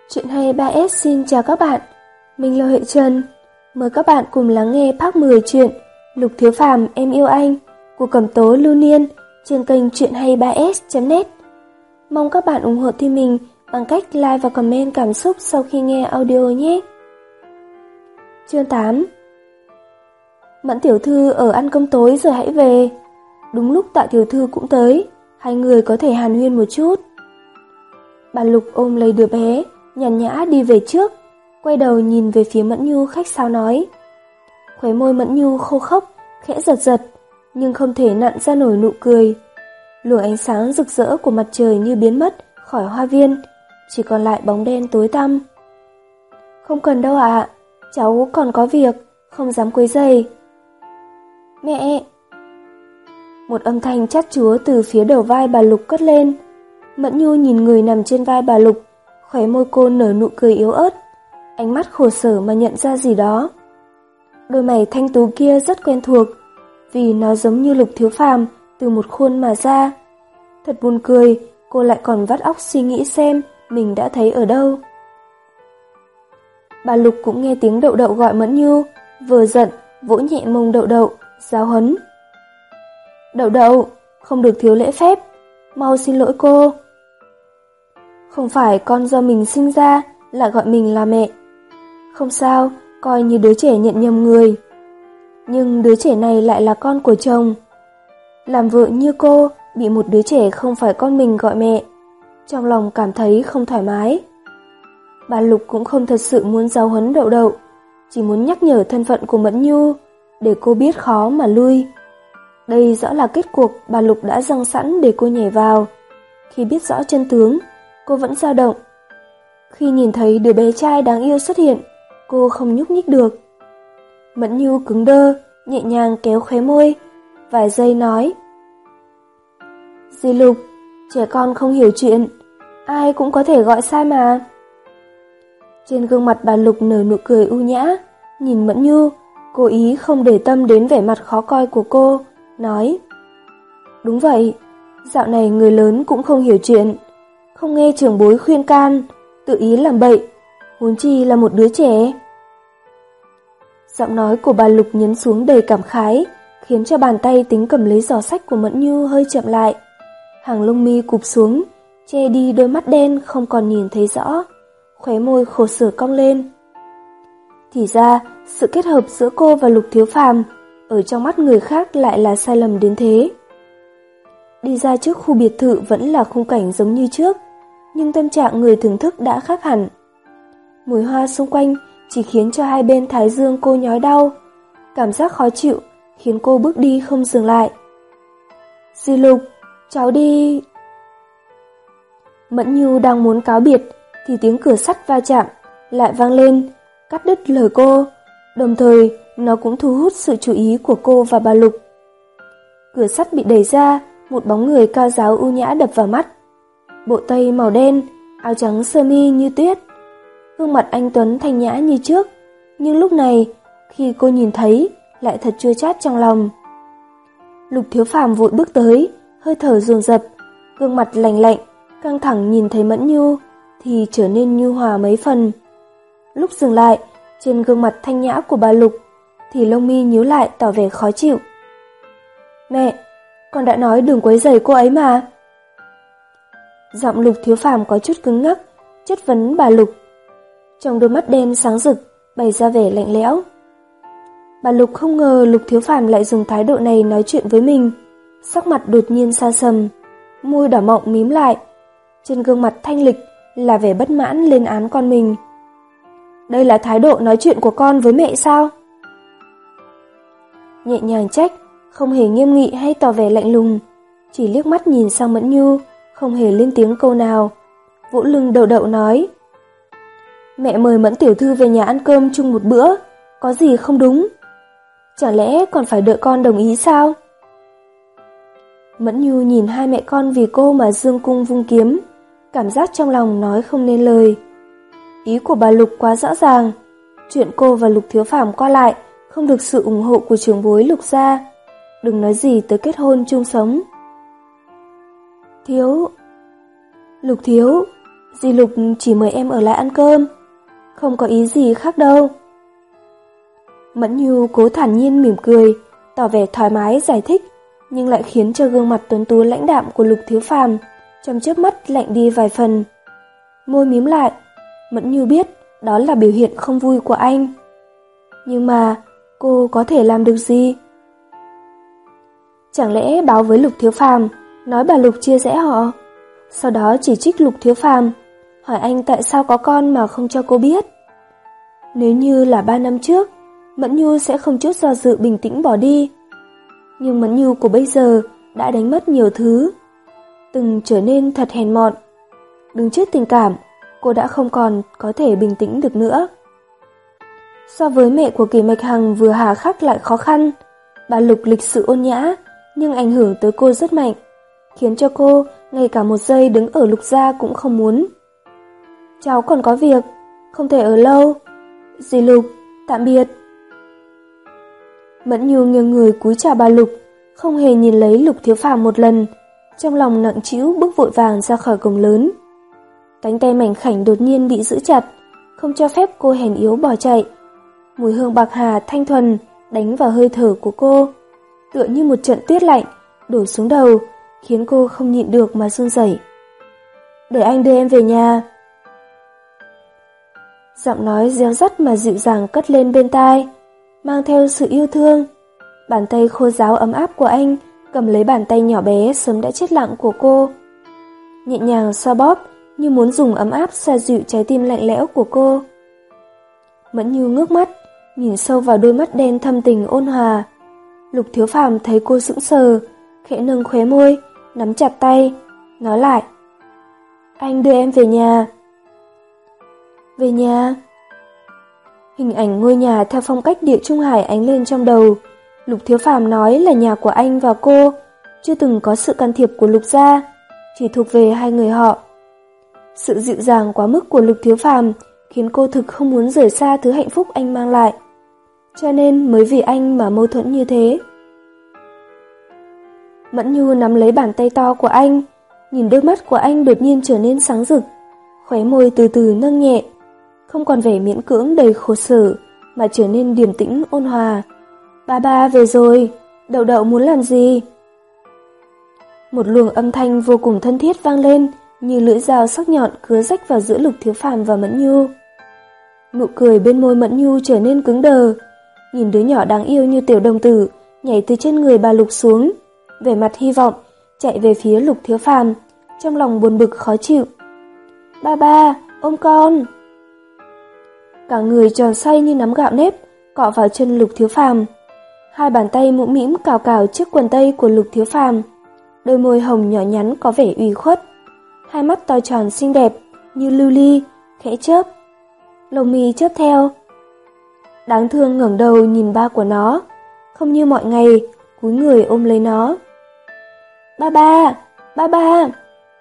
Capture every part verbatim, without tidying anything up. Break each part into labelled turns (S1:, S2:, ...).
S1: Chuyện hay ba S xin chào các bạn, mình là Huệ Trần. Mời các bạn cùng lắng nghe part mười chuyện Lục Thiếu Phàm Em Yêu Anh của Cẩm Tố Lưu Niên trên kênh chuyện hay ba S chấm net. Mong các bạn ủng hộ team mình bằng cách like và comment cảm xúc sau khi nghe audio nhé. Chương tám. Mẫn tiểu thư ở ăn cơm tối rồi hãy về. Đúng lúc Tạ tiểu thư cũng tới, hai người có thể hàn huyên một chút. Bà Lục ôm lấy đứa bé, nhàn nhã đi về trước, quay đầu nhìn về phía Mẫn Nhu khách sáo nói. Khóe môi Mẫn Nhu khô khốc, khẽ giật giật, nhưng không thể nặn ra nổi nụ cười. Luồng ánh sáng rực rỡ của mặt trời như biến mất khỏi hoa viên, chỉ còn lại bóng đen tối tăm. Không cần đâu ạ, cháu còn có việc, không dám quấy rầy. Mẹ! Một âm thanh chát chúa từ phía đầu vai bà Lục cất lên. Mẫn Nhu nhìn người nằm trên vai bà Lục, khóe môi cô nở nụ cười yếu ớt, ánh mắt khổ sở mà nhận ra gì đó. Đôi mày thanh tú kia rất quen thuộc, vì nó giống như Lục Thiếu Phàm từ một khuôn mà ra. Thật buồn cười, cô lại còn vắt óc suy nghĩ xem mình đã thấy ở đâu. Bà Lục cũng nghe tiếng Đậu Đậu gọi Mẫn Nhu, vừa giận, vỗ nhẹ mông Đậu Đậu, giáo huấn. Đậu Đậu, không được thiếu lễ phép, mau xin lỗi cô. Không phải con do mình sinh ra, lại gọi mình là mẹ. Không sao, coi như đứa trẻ nhận nhầm người. Nhưng đứa trẻ này lại là con của chồng. Làm vợ như cô, bị một đứa trẻ không phải con mình gọi mẹ, trong lòng cảm thấy không thoải mái. Bà Lục cũng không thật sự muốn giáo huấn Đậu Đậu, chỉ muốn nhắc nhở thân phận của Mẫn Nhu, để cô biết khó mà lui. Đây rõ là kết cuộc bà Lục đã giăng sẵn để cô nhảy vào. Khi biết rõ chân tướng, cô vẫn dao động. Khi nhìn thấy đứa bé trai đáng yêu xuất hiện, cô không nhúc nhích được. Mẫn Nhu cứng đơ, nhẹ nhàng kéo khóe môi, vài giây nói. Dì Lục, trẻ con không hiểu chuyện, ai cũng có thể gọi sai mà. Trên gương mặt bà Lục nở nụ cười ưu nhã, nhìn Mẫn Nhu, cố ý không để tâm đến vẻ mặt khó coi của cô, nói. Đúng vậy, dạo này người lớn cũng không hiểu chuyện, không nghe trưởng bối khuyên can, tự ý làm bậy, huống chi là một đứa trẻ. Giọng nói của bà Lục nhấn xuống đầy cảm khái, khiến cho bàn tay tính cầm lấy giỏ sách của Mẫn Nhu hơi chậm lại. Hàng lông mi cụp xuống, che đi đôi mắt đen không còn nhìn thấy rõ, khóe môi khổ sở cong lên. Thì ra, sự kết hợp giữa cô và Lục Thiếu Phàm ở trong mắt người khác lại là sai lầm đến thế. Đi ra trước khu biệt thự vẫn là khung cảnh giống như trước, nhưng tâm trạng người thưởng thức đã khác hẳn. Mùi hoa xung quanh chỉ khiến cho hai bên thái dương cô nhói đau, cảm giác khó chịu khiến cô bước đi không dừng lại. Dì Lục, cháu đi... Mẫn Nhu đang muốn cáo biệt thì tiếng cửa sắt va chạm lại vang lên, cắt đứt lời cô, đồng thời nó cũng thu hút sự chú ý của cô và bà Lục. Cửa sắt bị đẩy ra, một bóng người cao ráo ưu nhã đập vào mắt. Bộ tây màu đen, áo trắng sơ mi như tuyết. Gương mặt anh tuấn thanh nhã như trước, nhưng lúc này, khi cô nhìn thấy, lại thật chua chát trong lòng. Lục Thiếu Phàm vội bước tới, hơi thở dồn dập, gương mặt lạnh lạnh, căng thẳng nhìn thấy Mẫn Nhu thì trở nên nhu hòa mấy phần. Lúc dừng lại, trên gương mặt thanh nhã của bà Lục thì lông mi nhíu lại tỏ vẻ khó chịu. Mẹ, con đã nói đừng quấy rầy cô ấy mà. Giọng Lục Thiếu Phàm có chút cứng ngắc, chất vấn bà Lục. Trong đôi mắt đen sáng rực bày ra vẻ lạnh lẽo. Bà Lục không ngờ Lục Thiếu Phàm lại dùng thái độ này nói chuyện với mình, sắc mặt đột nhiên xa sầm, môi đỏ mọng mím lại, trên gương mặt thanh lịch là vẻ bất mãn lên án con mình. Đây là thái độ nói chuyện của con với mẹ sao? Nhẹ nhàng trách, không hề nghiêm nghị hay tỏ vẻ lạnh lùng, chỉ liếc mắt nhìn sang Mẫn Nhu, không hề lên tiếng câu nào, vỗ lưng Đậu Đậu nói. Mẹ mời Mẫn tiểu thư về nhà ăn cơm chung một bữa, có gì không đúng? Chẳng lẽ còn phải đợi con đồng ý sao? Mẫn Nhu nhìn hai mẹ con vì cô mà dương cung vung kiếm, cảm giác trong lòng nói không nên lời. Ý của bà Lục quá rõ ràng, chuyện cô và Lục Thiếu Phàm qua lại không được sự ủng hộ của trưởng bối Lục gia, đừng nói gì tới kết hôn chung sống. Thiếu... Lục Thiếu, Di Lục chỉ mời em ở lại ăn cơm, không có ý gì khác đâu. Mẫn Nhu cố thản nhiên mỉm cười, tỏ vẻ thoải mái giải thích, nhưng lại khiến cho gương mặt tuấn tú lãnh đạm của Lục Thiếu Phàm trong chớp mắt lạnh đi vài phần. Môi mím lại, Mẫn Nhu biết đó là biểu hiện không vui của anh. Nhưng mà cô có thể làm được gì? Chẳng lẽ báo với Lục Thiếu Phàm, nói bà Lục chia rẽ họ, sau đó chỉ trích Lục Thiếu Phàm, hỏi anh tại sao có con mà không cho cô biết? Nếu như là ba năm trước, Mẫn Nhu sẽ không chút do dự bình tĩnh bỏ đi. Nhưng Mẫn Nhu của bây giờ đã đánh mất nhiều thứ, từng trở nên thật hèn mọn. Đứng trước tình cảm, cô đã không còn có thể bình tĩnh được nữa. So với mẹ của Kỷ Mạch Hằng vừa hà khắc lại khó khăn, bà Lục lịch sự ôn nhã, nhưng ảnh hưởng tới cô rất mạnh, khiến cho cô ngay cả một giây đứng ở Lục gia cũng không muốn. Cháu còn có việc, không thể ở lâu. Dì Lục, tạm biệt. Mẫn Nhu nghiêng người cúi chào bà Lục, không hề nhìn lấy Lục Thiếu Phàm một lần, trong lòng nặng trĩu bước vội vàng ra khỏi cổng lớn. Cánh tay mảnh khảnh đột nhiên bị giữ chặt, không cho phép cô hèn yếu bỏ chạy. Mùi hương bạc hà thanh thuần đánh vào hơi thở của cô, tựa như một trận tuyết lạnh đổ xuống đầu, khiến cô không nhịn được mà run rẩy. Để anh đưa em về nhà. Giọng nói réo rắt mà dịu dàng cất lên bên tai, mang theo sự yêu thương. Bàn tay khô ráo ấm áp của anh cầm lấy bàn tay nhỏ bé sớm đã chết lặng của cô, nhẹ nhàng xoa bóp như muốn dùng ấm áp xoa dịu trái tim lạnh lẽo của cô. Mẫn Nhu ngước mắt, nhìn sâu vào đôi mắt đen thâm tình ôn hòa. Lục Thiếu Phàm thấy cô sững sờ, khẽ nâng khóe môi, nắm chặt tay, nói lại: Anh đưa em về nhà. Về nhà? Hình ảnh ngôi nhà theo phong cách Địa Trung Hải ánh lên trong đầu. Lục Thiếu Phàm nói là nhà của anh và cô, chưa từng có sự can thiệp của Lục gia, chỉ thuộc về hai người họ. Sự dịu dàng quá mức của Lục Thiếu Phàm khiến cô thực không muốn rời xa thứ hạnh phúc anh mang lại, cho nên mới vì anh mà mâu thuẫn như thế. Mẫn Nhu nắm lấy bàn tay to của anh, nhìn đôi mắt của anh đột nhiên trở nên sáng rực, khóe môi từ từ nâng nhẹ, không còn vẻ miễn cưỡng đầy khổ sở, mà trở nên điềm tĩnh ôn hòa. Ba ba về rồi, Đậu Đậu muốn làm gì? Một luồng âm thanh vô cùng thân thiết vang lên, như lưỡi dao sắc nhọn cứa rách vào giữa Lục Thiếu Phàm và Mẫn Nhu. Nụ cười bên môi Mẫn Nhu trở nên cứng đờ, nhìn đứa nhỏ đáng yêu như tiểu đồng tử nhảy từ trên người bà Lục xuống, vẻ mặt hy vọng chạy về phía Lục Thiếu Phàm, trong lòng buồn bực khó chịu. Ba ba, ôm con. Cả người tròn xoay như nắm gạo nếp, cọ vào chân Lục Thiếu Phàm. Hai bàn tay mũm mĩm cào cào chiếc quần tây của Lục Thiếu Phàm, đôi môi hồng nhỏ nhắn có vẻ ủy khuất, hai mắt to tròn xinh đẹp như lưu ly khẽ chớp, lông mi chớp theo. Đáng thương ngẩng đầu nhìn ba của nó, không như mọi ngày cúi người ôm lấy nó. Ba ba, ba ba.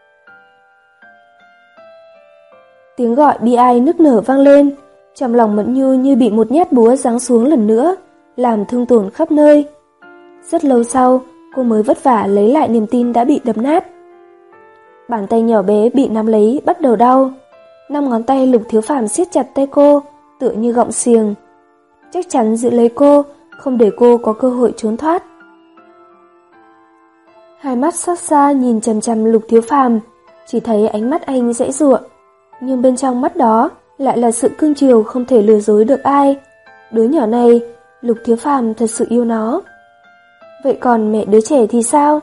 S1: Tiếng gọi bi ai nức nở vang lên, trong lòng Mẫn Nhu như bị một nhát búa giáng xuống lần nữa, làm thương tổn khắp nơi. Rất lâu sau, cô mới vất vả lấy lại niềm tin đã bị đập nát. Bàn tay nhỏ bé bị nắm lấy bắt đầu đau. Năm ngón tay Lục Thiếu Phàm siết chặt tay cô, tựa như gọng xiềng, chắc chắn giữ lấy cô, không để cô có cơ hội trốn thoát. Hai mắt xót xa nhìn chằm chằm Lục Thiếu Phàm, chỉ thấy ánh mắt anh giãy giụa, nhưng bên trong mắt đó lại là sự cương chiều không thể lừa dối được ai. Đứa nhỏ này, Lục Thiếu Phàm thật sự yêu nó. Vậy còn mẹ đứa trẻ thì sao?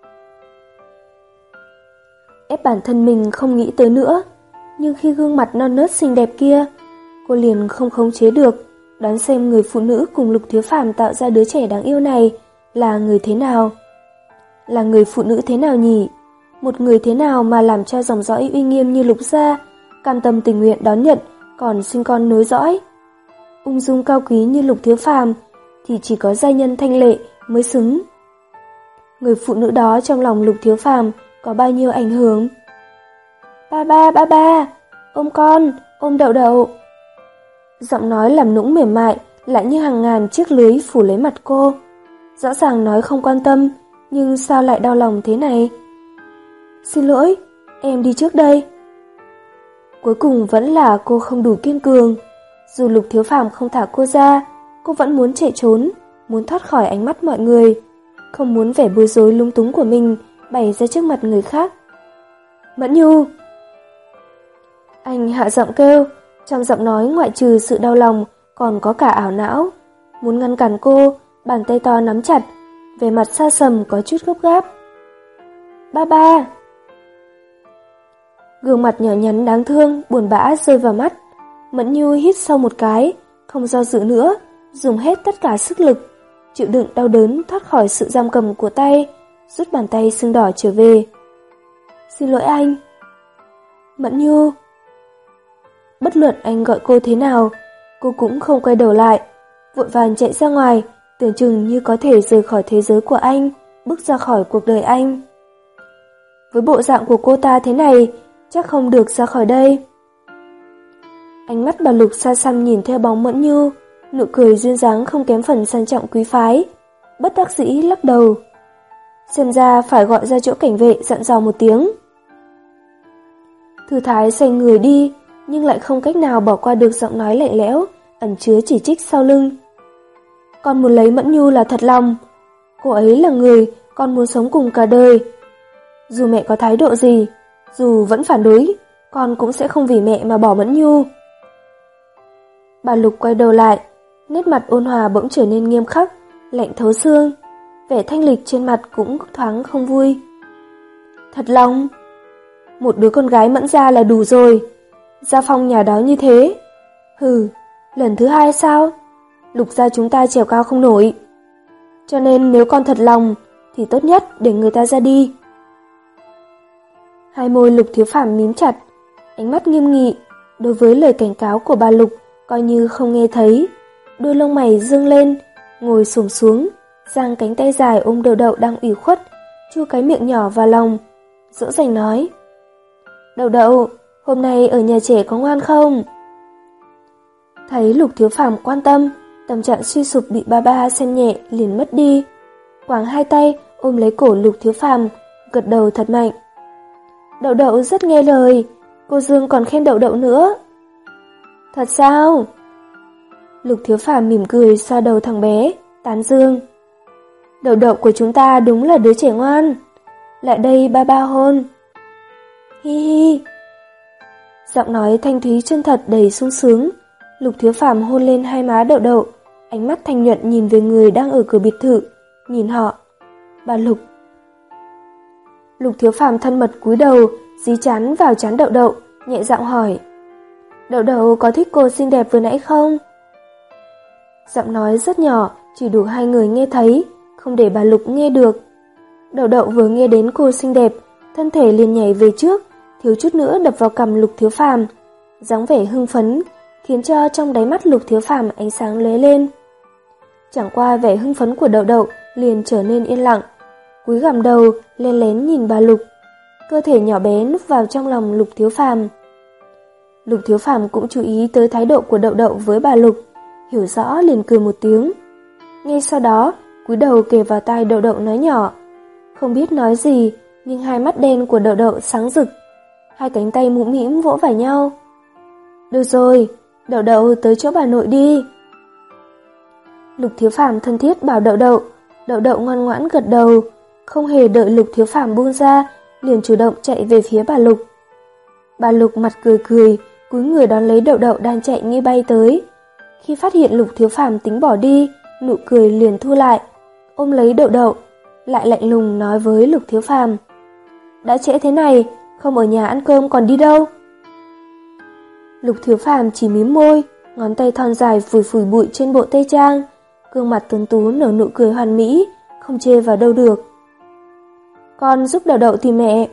S1: Ép bản thân mình không nghĩ tới nữa, nhưng khi gương mặt non nớt xinh đẹp kia, cô liền không khống chế được, đoán xem người phụ nữ cùng Lục Thiếu Phàm tạo ra đứa trẻ đáng yêu này là người thế nào. Là người phụ nữ thế nào nhỉ? Một người thế nào mà làm cho dòng dõi uy nghiêm như Lục gia cam tâm tình nguyện đón nhận, còn sinh con nối dõi? Ung dung cao quý như Lục Thiếu Phàm thì chỉ có giai nhân thanh lệ mới xứng. Người phụ nữ đó trong lòng Lục Thiếu Phàm có bao nhiêu ảnh hưởng? Ba ba, ba ba, ôm con, ôm Đậu Đậu. Giọng nói làm nũng mềm mại lại như hàng ngàn chiếc lưới phủ lấy mặt cô. Rõ ràng nói không quan tâm, nhưng sao lại đau lòng thế này? Xin lỗi, em đi trước đây. Cuối cùng vẫn là cô không đủ kiên cường. Dù Lục Thiếu Phàm không thả cô ra, cô vẫn muốn chạy trốn, muốn thoát khỏi ánh mắt mọi người, không muốn vẻ bối rối lung túng của mình bày ra trước mặt người khác. Mẫn Nhu! Anh hạ giọng kêu, trong giọng nói ngoại trừ sự đau lòng còn có cả ảo não. Muốn ngăn cản cô, bàn tay to nắm chặt, vẻ mặt xa sầm có chút gấp gáp. Ba ba! Gương mặt nhỏ nhắn đáng thương, buồn bã rơi vào mắt. Mẫn Nhu hít sâu một cái, không do dự nữa, dùng hết tất cả sức lực, chịu đựng đau đớn thoát khỏi sự giam cầm của tay, rút bàn tay sưng đỏ trở về. Xin lỗi anh. Mẫn Nhu. Bất luận anh gọi cô thế nào, cô cũng không quay đầu lại, vội vàng chạy ra ngoài, tưởng chừng như có thể rời khỏi thế giới của anh, bước ra khỏi cuộc đời anh. Với bộ dạng của cô ta thế này, chắc không được ra khỏi đây. Ánh mắt bà Lục xa xăm nhìn theo bóng Mẫn Nhu, nụ cười duyên dáng không kém phần sang trọng quý phái, bất đắc dĩ lắc đầu. Xem ra phải gọi ra chỗ cảnh vệ dặn dò một tiếng. Thư Thái xoay người đi, nhưng lại không cách nào bỏ qua được giọng nói lạnh lẽo, ẩn chứa chỉ trích sau lưng. Con muốn lấy Mẫn Nhu là thật lòng, cô ấy là người con muốn sống cùng cả đời. Dù mẹ có thái độ gì, dù vẫn phản đối, con cũng sẽ không vì mẹ mà bỏ Mẫn Nhu. Bà Lục quay đầu lại, nét mặt ôn hòa bỗng trở nên nghiêm khắc, lạnh thấu xương, vẻ thanh lịch trên mặt cũng thoáng không vui. Thật lòng, một đứa con gái Mẫn gia là đủ rồi, gia phong nhà đó như thế. Hừ, lần thứ hai sao? Lục gia chúng ta trèo cao không nổi. Cho nên nếu con thật lòng, thì tốt nhất để người ta ra đi. Hai môi Lục Thiếu Phàm mím chặt, ánh mắt nghiêm nghị, đối với lời cảnh cáo của bà Lục coi như không nghe thấy, đôi lông mày dương lên, ngồi xổm xuống, giang cánh tay dài ôm Đậu Đậu đang ủy khuất, chu cái miệng nhỏ vào lòng, dỗ dành nói: Đậu Đậu, hôm nay ở nhà trẻ có ngoan không? Thấy Lục Thiếu Phàm quan tâm, tâm trạng suy sụp bị ba ba xem nhẹ liền mất đi, quàng hai tay ôm lấy cổ Lục Thiếu Phàm, gật đầu thật mạnh. Đậu Đậu rất nghe lời, cô Dương còn khen Đậu Đậu nữa. Thật sao? Lục Thiếu Phàm mỉm cười xoa đầu thằng bé, tán dương. Đậu Đậu của chúng ta đúng là đứa trẻ ngoan. Lại đây ba ba hôn. Hi hi. Giọng nói thanh thúy chân thật đầy sung sướng. Lục Thiếu Phàm hôn lên hai má Đậu Đậu, ánh mắt thanh nhuận nhìn về người đang ở cửa biệt thự, nhìn họ. Bà Lục. Lục Thiếu Phàm thân mật cúi đầu, dí trán vào trán Đậu Đậu, nhẹ giọng hỏi: Đậu Đậu có thích cô xinh đẹp vừa nãy không? Giọng nói rất nhỏ, chỉ đủ hai người nghe thấy, không để bà Lục nghe được. Đậu Đậu vừa nghe đến cô xinh đẹp, thân thể liền nhảy về trước, thiếu chút nữa đập vào cằm Lục Thiếu Phàm, dáng vẻ hưng phấn, khiến cho trong đáy mắt Lục Thiếu Phàm ánh sáng lóe lên. Chẳng qua vẻ hưng phấn của Đậu Đậu liền trở nên yên lặng, cúi gằm đầu, lén lén nhìn bà Lục, cơ thể nhỏ bé núp vào trong lòng Lục Thiếu Phàm. Lục Thiếu Phàm cũng chú ý tới thái độ của Đậu Đậu với bà Lục, hiểu rõ liền cười một tiếng. Ngay sau đó, cúi đầu kề vào tai Đậu Đậu nói nhỏ, không biết nói gì, nhưng hai mắt đen của Đậu Đậu sáng rực, hai cánh tay mũm mĩm vỗ vào nhau. Được rồi, Đậu Đậu tới chỗ bà nội đi. Lục Thiếu Phàm thân thiết bảo Đậu Đậu, Đậu Đậu ngoan ngoãn gật đầu, không hề đợi Lục Thiếu Phàm buông ra, liền chủ động chạy về phía bà Lục. Bà Lục mặt cười cười, cúi người đón lấy Đậu Đậu đang chạy như bay tới. Khi phát hiện Lục Thiếu Phàm tính bỏ đi, nụ cười liền thu lại, ôm lấy Đậu Đậu, lại lạnh lùng nói với Lục Thiếu Phàm: Đã trễ thế này, không ở nhà ăn cơm còn đi đâu? Lục Thiếu Phàm chỉ mím môi, ngón tay thon dài phủi phủi bụi trên bộ tây trang, gương mặt tuấn tú nở nụ cười hoàn mỹ, không chê vào đâu được. Con giúp Đậu Đậu tìm mẹ.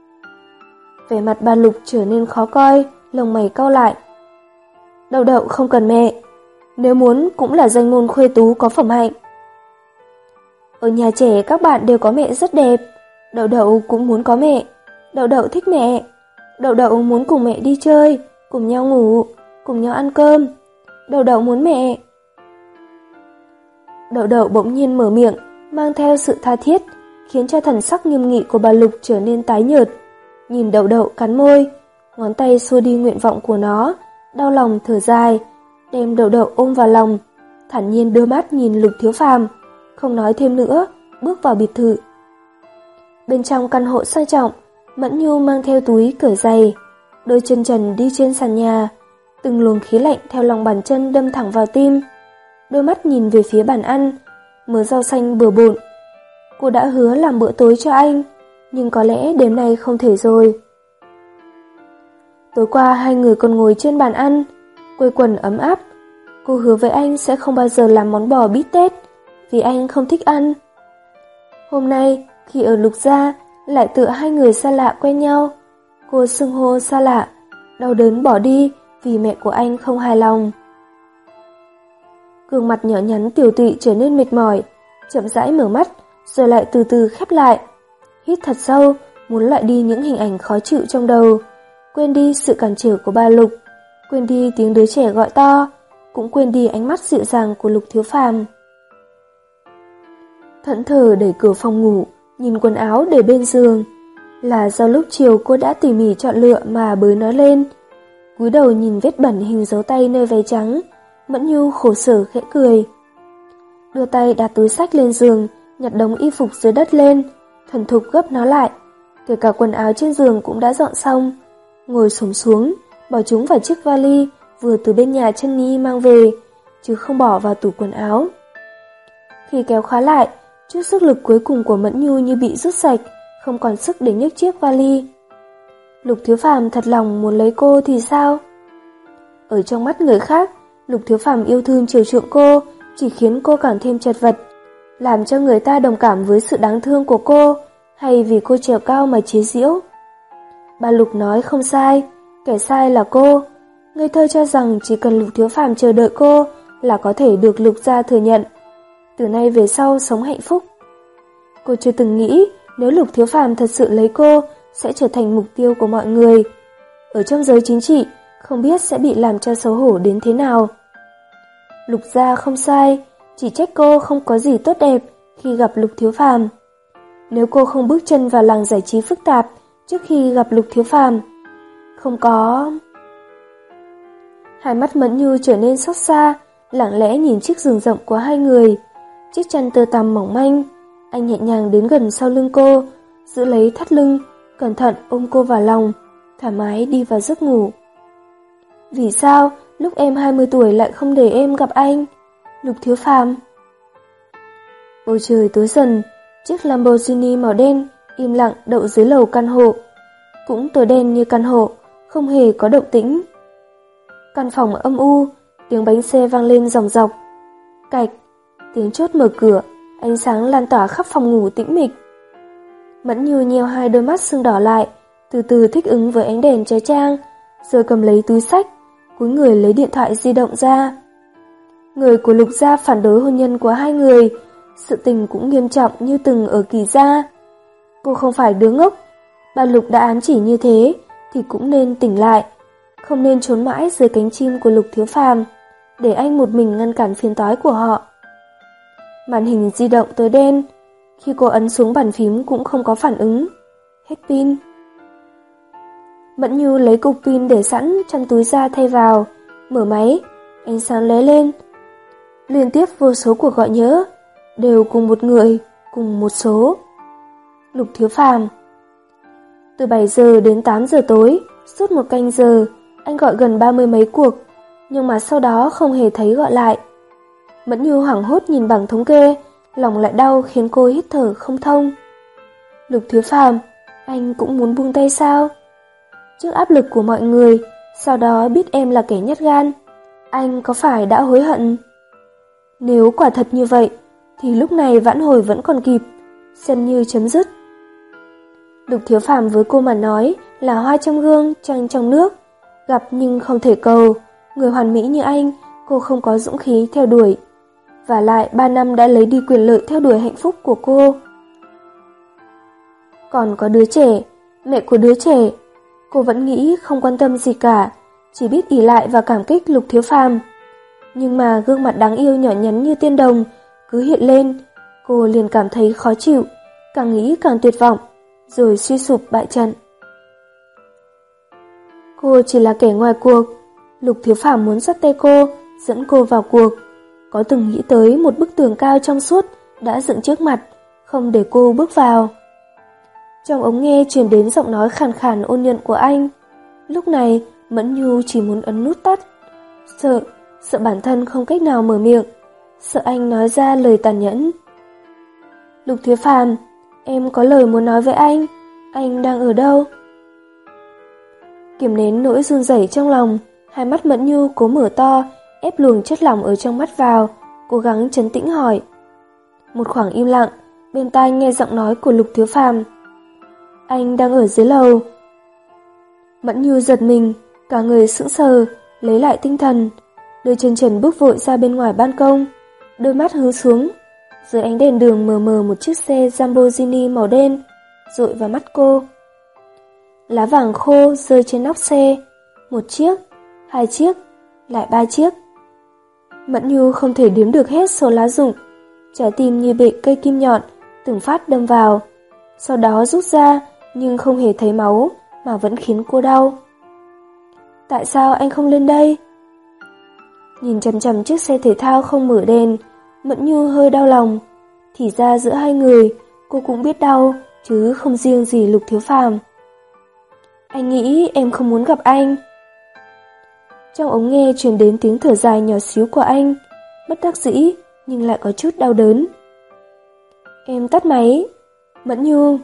S1: Vẻ mặt bà Lục trở nên khó coi, lông mày cau lại. Đậu Đậu không cần mẹ, nếu muốn cũng là danh môn khuê tú có phẩm hạnh. Ở nhà trẻ các bạn đều có mẹ rất đẹp, Đậu Đậu cũng muốn có mẹ. Đậu Đậu thích mẹ, Đậu Đậu muốn cùng mẹ đi chơi, cùng nhau ngủ, cùng nhau ăn cơm. Đậu Đậu muốn mẹ. Đậu Đậu bỗng nhiên mở miệng, mang theo sự tha thiết, khiến cho thần sắc nghiêm nghị của bà Lục trở nên tái nhợt. Nhìn Đậu Đậu cắn môi, ngón tay xua đi nguyện vọng của nó, đau lòng thở dài, đem Đậu Đậu ôm vào lòng, thản nhiên đưa mắt nhìn Lục Thiếu Phàm, không nói thêm nữa, bước vào biệt thự. Bên trong căn hộ sang trọng, Mẫn Nhu mang theo túi cởi giày, đôi chân trần đi trên sàn nhà, từng luồng khí lạnh theo lòng bàn chân đâm thẳng vào tim. Đôi mắt nhìn về phía bàn ăn, mớ rau xanh bừa bộn. Cô đã hứa làm bữa tối cho anh, nhưng có lẽ đêm nay không thể rồi. Tối qua hai người còn ngồi trên bàn ăn, quây quần ấm áp. Cô hứa với anh sẽ không bao giờ làm món bò bít tết, vì anh không thích ăn. Hôm nay, khi ở Lục gia, lại tựa hai người xa lạ quen nhau. Cô xưng hô xa lạ, đau đớn bỏ đi vì mẹ của anh không hài lòng. Gương mặt nhỏ nhắn tiểu tụy trở nên mệt mỏi, chậm rãi mở mắt, rồi lại từ từ khép lại. Hít thật sâu, muốn loại đi những hình ảnh khó chịu trong đầu, quên đi sự cản trở của ba Lục, quên đi tiếng đứa trẻ gọi to, cũng quên đi ánh mắt dịu dàng của Lục Thiếu Phàm. Thẫn thờ đẩy cửa phòng ngủ, nhìn quần áo để bên giường. Là do lúc chiều cô đã tỉ mỉ chọn lựa mà bới nó lên. Cúi đầu nhìn vết bẩn hình dấu tay nơi váy trắng, Mẫn Nhu khổ sở khẽ cười. Đưa tay đặt túi xách lên giường, nhặt đống y phục dưới đất lên, thuần thục gấp nó lại. Kể cả quần áo trên giường cũng đã dọn xong. Ngồi xổm xuống, bỏ chúng vào chiếc vali vừa từ bên nhà chân Nhi mang về, chứ không bỏ vào tủ quần áo. Khi kéo khóa lại, chút sức lực cuối cùng của Mẫn Nhu như bị rút sạch, không còn sức để nhấc chiếc vali. Lục Thiếu Phàm thật lòng muốn lấy cô thì sao? Ở trong mắt người khác, Lục Thiếu Phàm yêu thương chiều chuộng cô chỉ khiến cô càng thêm chật vật, làm cho người ta đồng cảm với sự đáng thương của cô, hay vì cô trèo cao mà chế giễu. Bà Lục nói không sai, kẻ sai là cô. Ngây thơ cho rằng chỉ cần Lục Thiếu Phàm chờ đợi cô là có thể được Lục gia thừa nhận, từ nay về sau sống hạnh phúc. Cô chưa từng nghĩ nếu Lục Thiếu Phàm thật sự lấy cô sẽ trở thành mục tiêu của mọi người. Ở trong giới chính trị, không biết sẽ bị làm cho xấu hổ đến thế nào. Lục gia không sai, chỉ trách cô không có gì tốt đẹp khi gặp Lục Thiếu Phàm. Nếu cô không bước chân vào làng giải trí phức tạp trước khi gặp Lục Thiếu Phàm, không có... Hai mắt Mẫn Nhu trở nên xót xa, lặng lẽ nhìn chiếc giường rộng của hai người. Chiếc chăn tơ tằm mỏng manh, anh nhẹ nhàng đến gần sau lưng cô, giữ lấy thắt lưng, cẩn thận ôm cô vào lòng, thoải mái đi vào giấc ngủ. Vì sao lúc em hai mươi tuổi lại không để em gặp anh, Lục Thiếu Phàm? Bầu trời tối dần, chiếc Lamborghini màu đen im lặng đậu dưới lầu căn hộ, cũng tối đen như căn hộ, không hề có động tĩnh. Căn phòng âm u, tiếng bánh xe vang lên ròng rọc. Cạch, tiếng chốt mở cửa, ánh sáng lan tỏa khắp phòng ngủ tĩnh mịch. Mẫn Nhu nheo hai đôi mắt sưng đỏ lại, từ từ thích ứng với ánh đèn chói chang, rồi cầm lấy túi xách, cúi người lấy điện thoại di động ra. Người của Lục gia phản đối hôn nhân của hai người, sự tình cũng nghiêm trọng như từng ở Kỳ gia. Cô không phải đứa ngốc, bà Lục đã ám chỉ như thế thì cũng nên tỉnh lại, không nên trốn mãi dưới cánh chim của Lục Thiếu Phàm, để anh một mình ngăn cản phiền toái của họ. Màn hình di động tối đen, khi cô ấn xuống bàn phím cũng không có phản ứng. Hết pin. Mẫn Nhu lấy cục pin để sẵn trong túi ra thay vào, mở máy, ánh sáng lóe lên. Liên tiếp vô số cuộc gọi nhớ, đều cùng một người, cùng một số. Lục Thiếu Phàm. Từ bảy giờ đến tám giờ tối, suốt một canh giờ, anh gọi gần ba mươi mấy cuộc, nhưng mà sau đó không hề thấy gọi lại. Mẫn Nhu hoảng hốt nhìn bảng thống kê, lòng lại đau khiến cô hít thở không thông. Lục Thiếu Phàm, anh cũng muốn buông tay sao? Trước áp lực của mọi người, sau đó biết em là kẻ nhát gan, anh có phải đã hối hận? Nếu quả thật như vậy, thì lúc này vãn hồi vẫn còn kịp, xem như chấm dứt. Lục Thiếu Phàm với cô mà nói là hoa trong gương, trăng trong nước, gặp nhưng không thể cầu, người hoàn mỹ như anh, cô không có dũng khí theo đuổi. Và lại ba năm đã lấy đi quyền lợi theo đuổi hạnh phúc của cô. Còn có đứa trẻ, mẹ của đứa trẻ, cô vẫn nghĩ không quan tâm gì cả, chỉ biết ỷ lại và cảm kích Lục Thiếu Phàm. Nhưng mà gương mặt đáng yêu nhỏ nhắn như tiên đồng cứ hiện lên, cô liền cảm thấy khó chịu, càng nghĩ càng tuyệt vọng, rồi suy sụp bại trận. Cô chỉ là kẻ ngoài cuộc. Lục Thiếu Phàm muốn dắt tay cô, dẫn cô vào cuộc. Có từng nghĩ tới một bức tường cao trong suốt đã dựng trước mặt, không để cô bước vào. Trong ống nghe truyền đến giọng nói khàn khàn ôn nhuận của anh. Lúc này, Mẫn Nhu chỉ muốn ấn nút tắt. Sợ, sợ bản thân không cách nào mở miệng, sợ anh nói ra lời tàn nhẫn. Lục Thiếu Phàm, em có lời muốn nói với anh. Anh đang ở đâu? Kiềm nén nỗi run rẩy trong lòng, hai mắt Mẫn Nhu cố mở to, ép luồng chất lỏng ở trong mắt vào, cố gắng trấn tĩnh hỏi. Một khoảng im lặng, bên tai nghe giọng nói của Lục Thiếu Phàm. Anh đang ở dưới lầu. Mẫn Nhu giật mình, cả người sững sờ, lấy lại tinh thần, đôi chân trần bước vội ra bên ngoài ban công, đôi mắt hướng xuống. Dưới ánh đèn đường mờ mờ một chiếc xe Lamborghini màu đen dội vào mắt cô. Lá vàng khô rơi trên nóc xe, một chiếc, hai chiếc, lại ba chiếc. Mẫn Nhu không thể đếm được hết số lá rụng, trái tim như bị cây kim nhọn từng phát đâm vào, sau đó rút ra nhưng không hề thấy máu mà vẫn khiến cô đau. Tại sao anh không lên đây? Nhìn chằm chằm chiếc xe thể thao không mở đèn, Mẫn Nhu hơi đau lòng. Thì ra giữa hai người, cô cũng biết đau, chứ không riêng gì Lục Thiếu Phàm. Anh nghĩ em không muốn gặp anh. Trong ống nghe truyền đến tiếng thở dài nhỏ xíu của anh, bất đắc dĩ nhưng lại có chút đau đớn. Em tắt máy. Mẫn Nhu.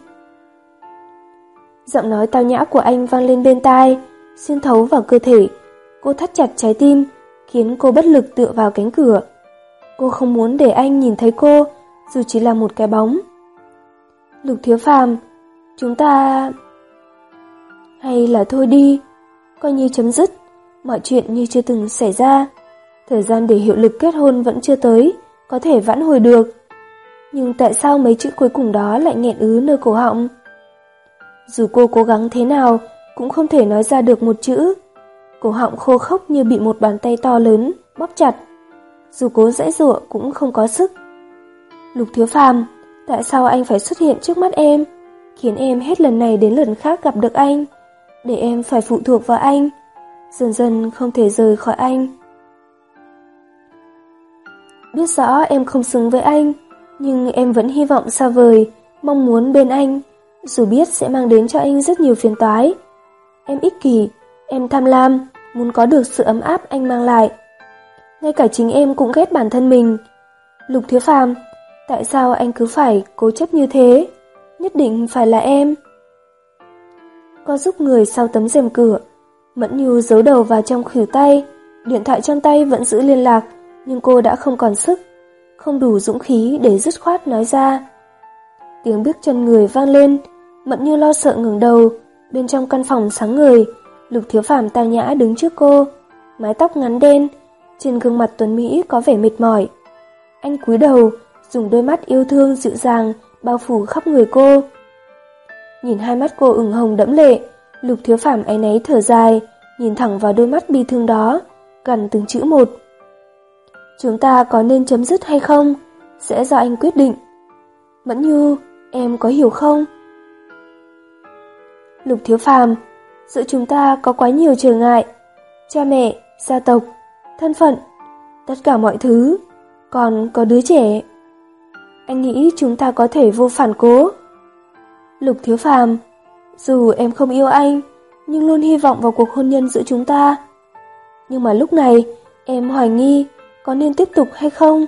S1: Giọng nói tao nhã của anh vang lên bên tai, xuyên thấu vào cơ thể. Cô thắt chặt trái tim, khiến cô bất lực tựa vào cánh cửa. Cô không muốn để anh nhìn thấy cô, dù chỉ là một cái bóng. Lục Thiếu Phàm, chúng ta... Hay là thôi đi, coi như chấm dứt, mọi chuyện như chưa từng xảy ra. Thời gian để hiệu lực kết hôn vẫn chưa tới, có thể vãn hồi được. Nhưng tại sao mấy chữ cuối cùng đó lại nghẹn ứ nơi cổ họng? Dù cô cố gắng thế nào, cũng không thể nói ra được một chữ. Cổ họng khô khốc như bị một bàn tay to lớn bóp chặt. Dù cố giãy giụa cũng không có sức. Lục Thiếu Phàm, tại sao anh phải xuất hiện trước mắt em, khiến em hết lần này đến lần khác gặp được anh, để em phải phụ thuộc vào anh, dần dần không thể rời khỏi anh. Biết rõ em không xứng với anh, nhưng em vẫn hy vọng xa vời, mong muốn bên anh, dù biết sẽ mang đến cho anh rất nhiều phiền toái. Em ích kỷ, em tham lam, muốn có được sự ấm áp anh mang lại. Ngay cả chính em cũng ghét bản thân mình. Lục Thiếu Phàm, tại sao anh cứ phải cố chấp như thế? Nhất định phải là em. Có giúp người sau tấm rèm cửa, Mẫn Nhu giấu đầu vào trong khuỷu tay, điện thoại trong tay vẫn giữ liên lạc, nhưng cô đã không còn sức, không đủ dũng khí để dứt khoát nói ra. Tiếng bước chân người vang lên, Mẫn Nhu lo sợ ngẩng đầu, bên trong căn phòng sáng ngời, Lục Thiếu Phàm tao nhã đứng trước cô, mái tóc ngắn đen, trên gương mặt tuấn mỹ có vẻ mệt mỏi. Anh cúi đầu, dùng đôi mắt yêu thương dịu dàng bao phủ khắp người cô. Nhìn hai mắt cô ửng hồng đẫm lệ, Lục Thiếu Phàm áy náy thở dài, nhìn thẳng vào đôi mắt bi thương đó, gằn từng chữ một. Chúng ta có nên chấm dứt hay không, sẽ do anh quyết định. Mẫn Nhu, em có hiểu không? Lục Thiếu Phàm, giữa chúng ta có quá nhiều trở ngại, cha mẹ, gia tộc, thân phận, tất cả mọi thứ, còn có đứa trẻ. Anh nghĩ chúng ta có thể vô phản cố. Lục Thiếu Phàm, dù em không yêu anh, nhưng luôn hy vọng vào cuộc hôn nhân giữa chúng ta. Nhưng mà lúc này, em hoài nghi có nên tiếp tục hay không?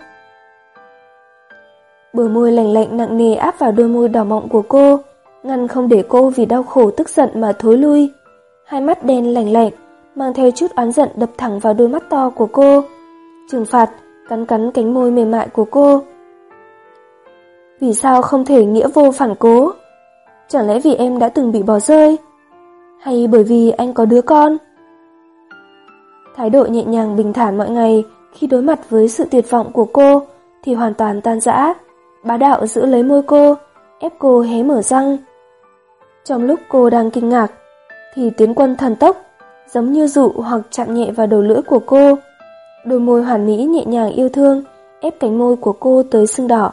S1: Bờ môi lạnh lạnh nặng nề áp vào đôi môi đỏ mọng của cô, ngăn không để cô vì đau khổ tức giận mà thối lui. Hai mắt đen lạnh lạnh, mang theo chút oán giận đập thẳng vào đôi mắt to của cô, trừng phạt, cắn cắn cánh môi mềm mại của cô. Vì sao không thể nghĩa vô phản cố? Chẳng lẽ vì em đã từng bị bỏ rơi? Hay bởi vì anh có đứa con? Thái độ nhẹ nhàng bình thản mọi ngày khi đối mặt với sự tuyệt vọng của cô thì hoàn toàn tan rã, bá đạo giữ lấy môi cô, ép cô hé mở răng. Trong lúc cô đang kinh ngạc, thì tiến quân thần tốc, giống như dụ hoặc chạm nhẹ vào đầu lưỡi của cô. Đôi môi hoàn mỹ nhẹ nhàng yêu thương, ép cánh môi của cô tới sưng đỏ.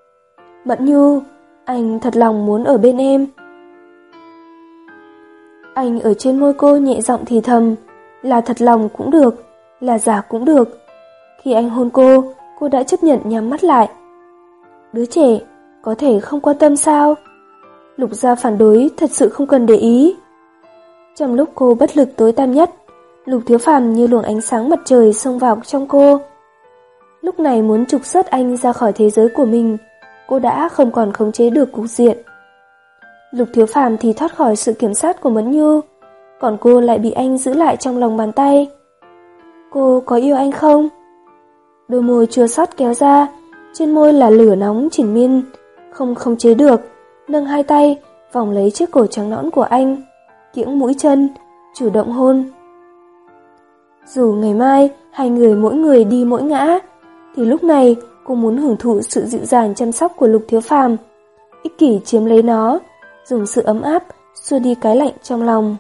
S1: Mẫn Nhu, anh thật lòng muốn ở bên em. Anh ở trên môi cô nhẹ giọng thì thầm, là thật lòng cũng được, là giả cũng được. Khi anh hôn cô, cô đã chấp nhận nhắm mắt lại. Đứa trẻ, có thể không quan tâm sao? Lục Gia phản đối, thật sự không cần để ý. Trong lúc cô bất lực tối tăm nhất, Lục Thiếu Phàm như luồng ánh sáng mặt trời xông vào trong cô. Lúc này muốn trục xuất anh ra khỏi thế giới của mình, cô đã không còn khống chế được cục diện. Lục Thiếu Phàm thì thoát khỏi sự kiểm soát của Mẫn Nhu, còn cô lại bị anh giữ lại trong lòng bàn tay. Cô có yêu anh không? Đôi môi chua xót kéo ra, trên môi là lửa nóng triển miên, không khống chế được, nâng hai tay vòng lấy chiếc cổ trắng nõn của anh, kiễng mũi chân, chủ động hôn. Dù ngày mai hai người mỗi người đi mỗi ngã, thì lúc này cô muốn hưởng thụ sự dịu dàng chăm sóc của Lục Thiếu Phàm, ích kỷ chiếm lấy nó, dùng sự ấm áp xua đi cái lạnh trong lòng.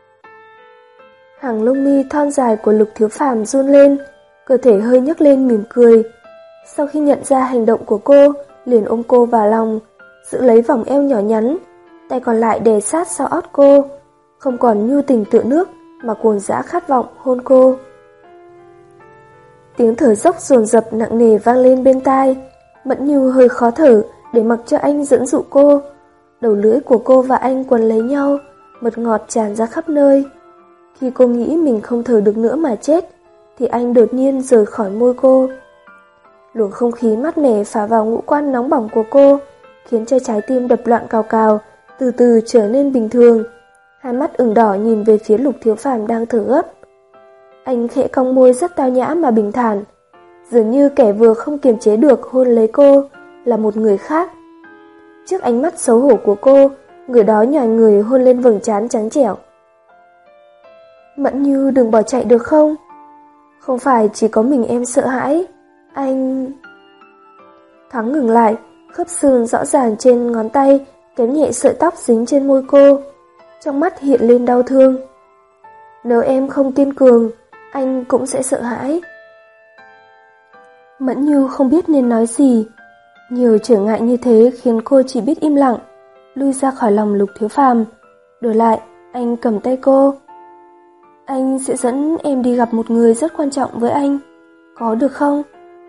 S1: Hàng lông mi thon dài của Lục Thiếu Phàm run lên, cơ thể hơi nhấc lên mỉm cười. Sau khi nhận ra hành động của cô, liền ôm cô vào lòng, giữ lấy vòng eo nhỏ nhắn, tay còn lại đè sát sau ót cô, không còn nhu tình tựa nước mà cuồng dã khát vọng hôn cô. Tiếng thở dốc dồn dập nặng nề vang lên bên tai, Mẫn Nhu hơi khó thở để mặc cho anh dẫn dụ cô. Đầu lưỡi của cô và anh quấn lấy nhau, mật ngọt tràn ra khắp nơi. Khi cô nghĩ mình không thở được nữa mà chết, thì anh đột nhiên rời khỏi môi cô. Luồng không khí mát mẻ phả vào ngũ quan nóng bỏng của cô, khiến cho trái tim đập loạn cào cào, từ từ trở nên bình thường. Hai mắt ửng đỏ nhìn về phía Lục Thiếu Phàm đang thở gấp. Anh khẽ cong môi rất tao nhã mà bình thản, dường như kẻ vừa không kiềm chế được hôn lấy cô là một người khác. Trước ánh mắt xấu hổ của cô, người đó nhòi người hôn lên vầng trán trắng trẻo. Mẫn Như, đừng bỏ chạy được không? Không phải chỉ có mình em sợ hãi. Anh... Thoáng ngừng lại, khớp xương rõ ràng trên ngón tay kéo nhẹ sợi tóc dính trên môi cô. Trong mắt hiện lên đau thương. Nếu em không kiên cường, anh cũng sẽ sợ hãi. Mẫn Như không biết nên nói gì. Nhiều trở ngại như thế khiến cô chỉ biết im lặng, lui ra khỏi lòng Lục Thiếu Phàm. Đổi lại, anh cầm tay cô. Anh sẽ dẫn em đi gặp một người rất quan trọng với anh, có được không?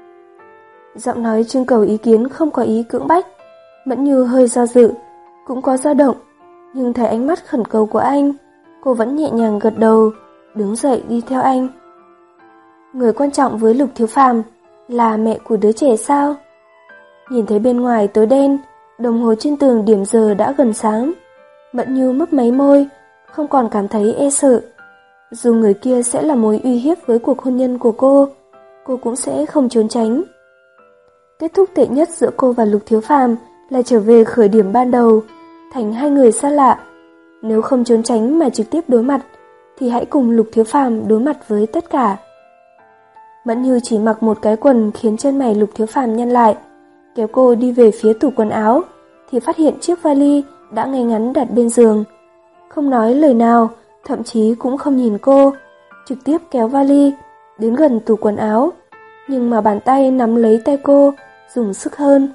S1: Giọng nói trưng cầu ý kiến không có ý cưỡng bách. Mẫn Như hơi do dự, cũng có dao động, nhưng thấy ánh mắt khẩn cầu của anh, cô vẫn nhẹ nhàng gật đầu, đứng dậy đi theo anh. Người quan trọng với Lục Thiếu Phàm là mẹ của đứa trẻ sao? Nhìn thấy bên ngoài tối đen, đồng hồ trên tường điểm giờ đã gần sáng. Mẫn Như mấp máy môi, không còn cảm thấy e sợ. Dù người kia sẽ là mối uy hiếp với cuộc hôn nhân của cô, cô cũng sẽ không trốn tránh. Kết thúc tệ nhất giữa cô và Lục Thiếu Phàm là trở về khởi điểm ban đầu, thành hai người xa lạ. Nếu không trốn tránh mà trực tiếp đối mặt, thì hãy cùng Lục Thiếu Phàm đối mặt với tất cả. Mẫn Như chỉ mặc một cái quần khiến chân mày Lục Thiếu Phàm nhăn lại, kéo cô đi về phía tủ quần áo, thì phát hiện chiếc vali đã ngay ngắn đặt bên giường. Không nói lời nào, thậm chí cũng không nhìn cô, trực tiếp kéo vali đến gần tủ quần áo, nhưng mà bàn tay nắm lấy tay cô, dùng sức hơn.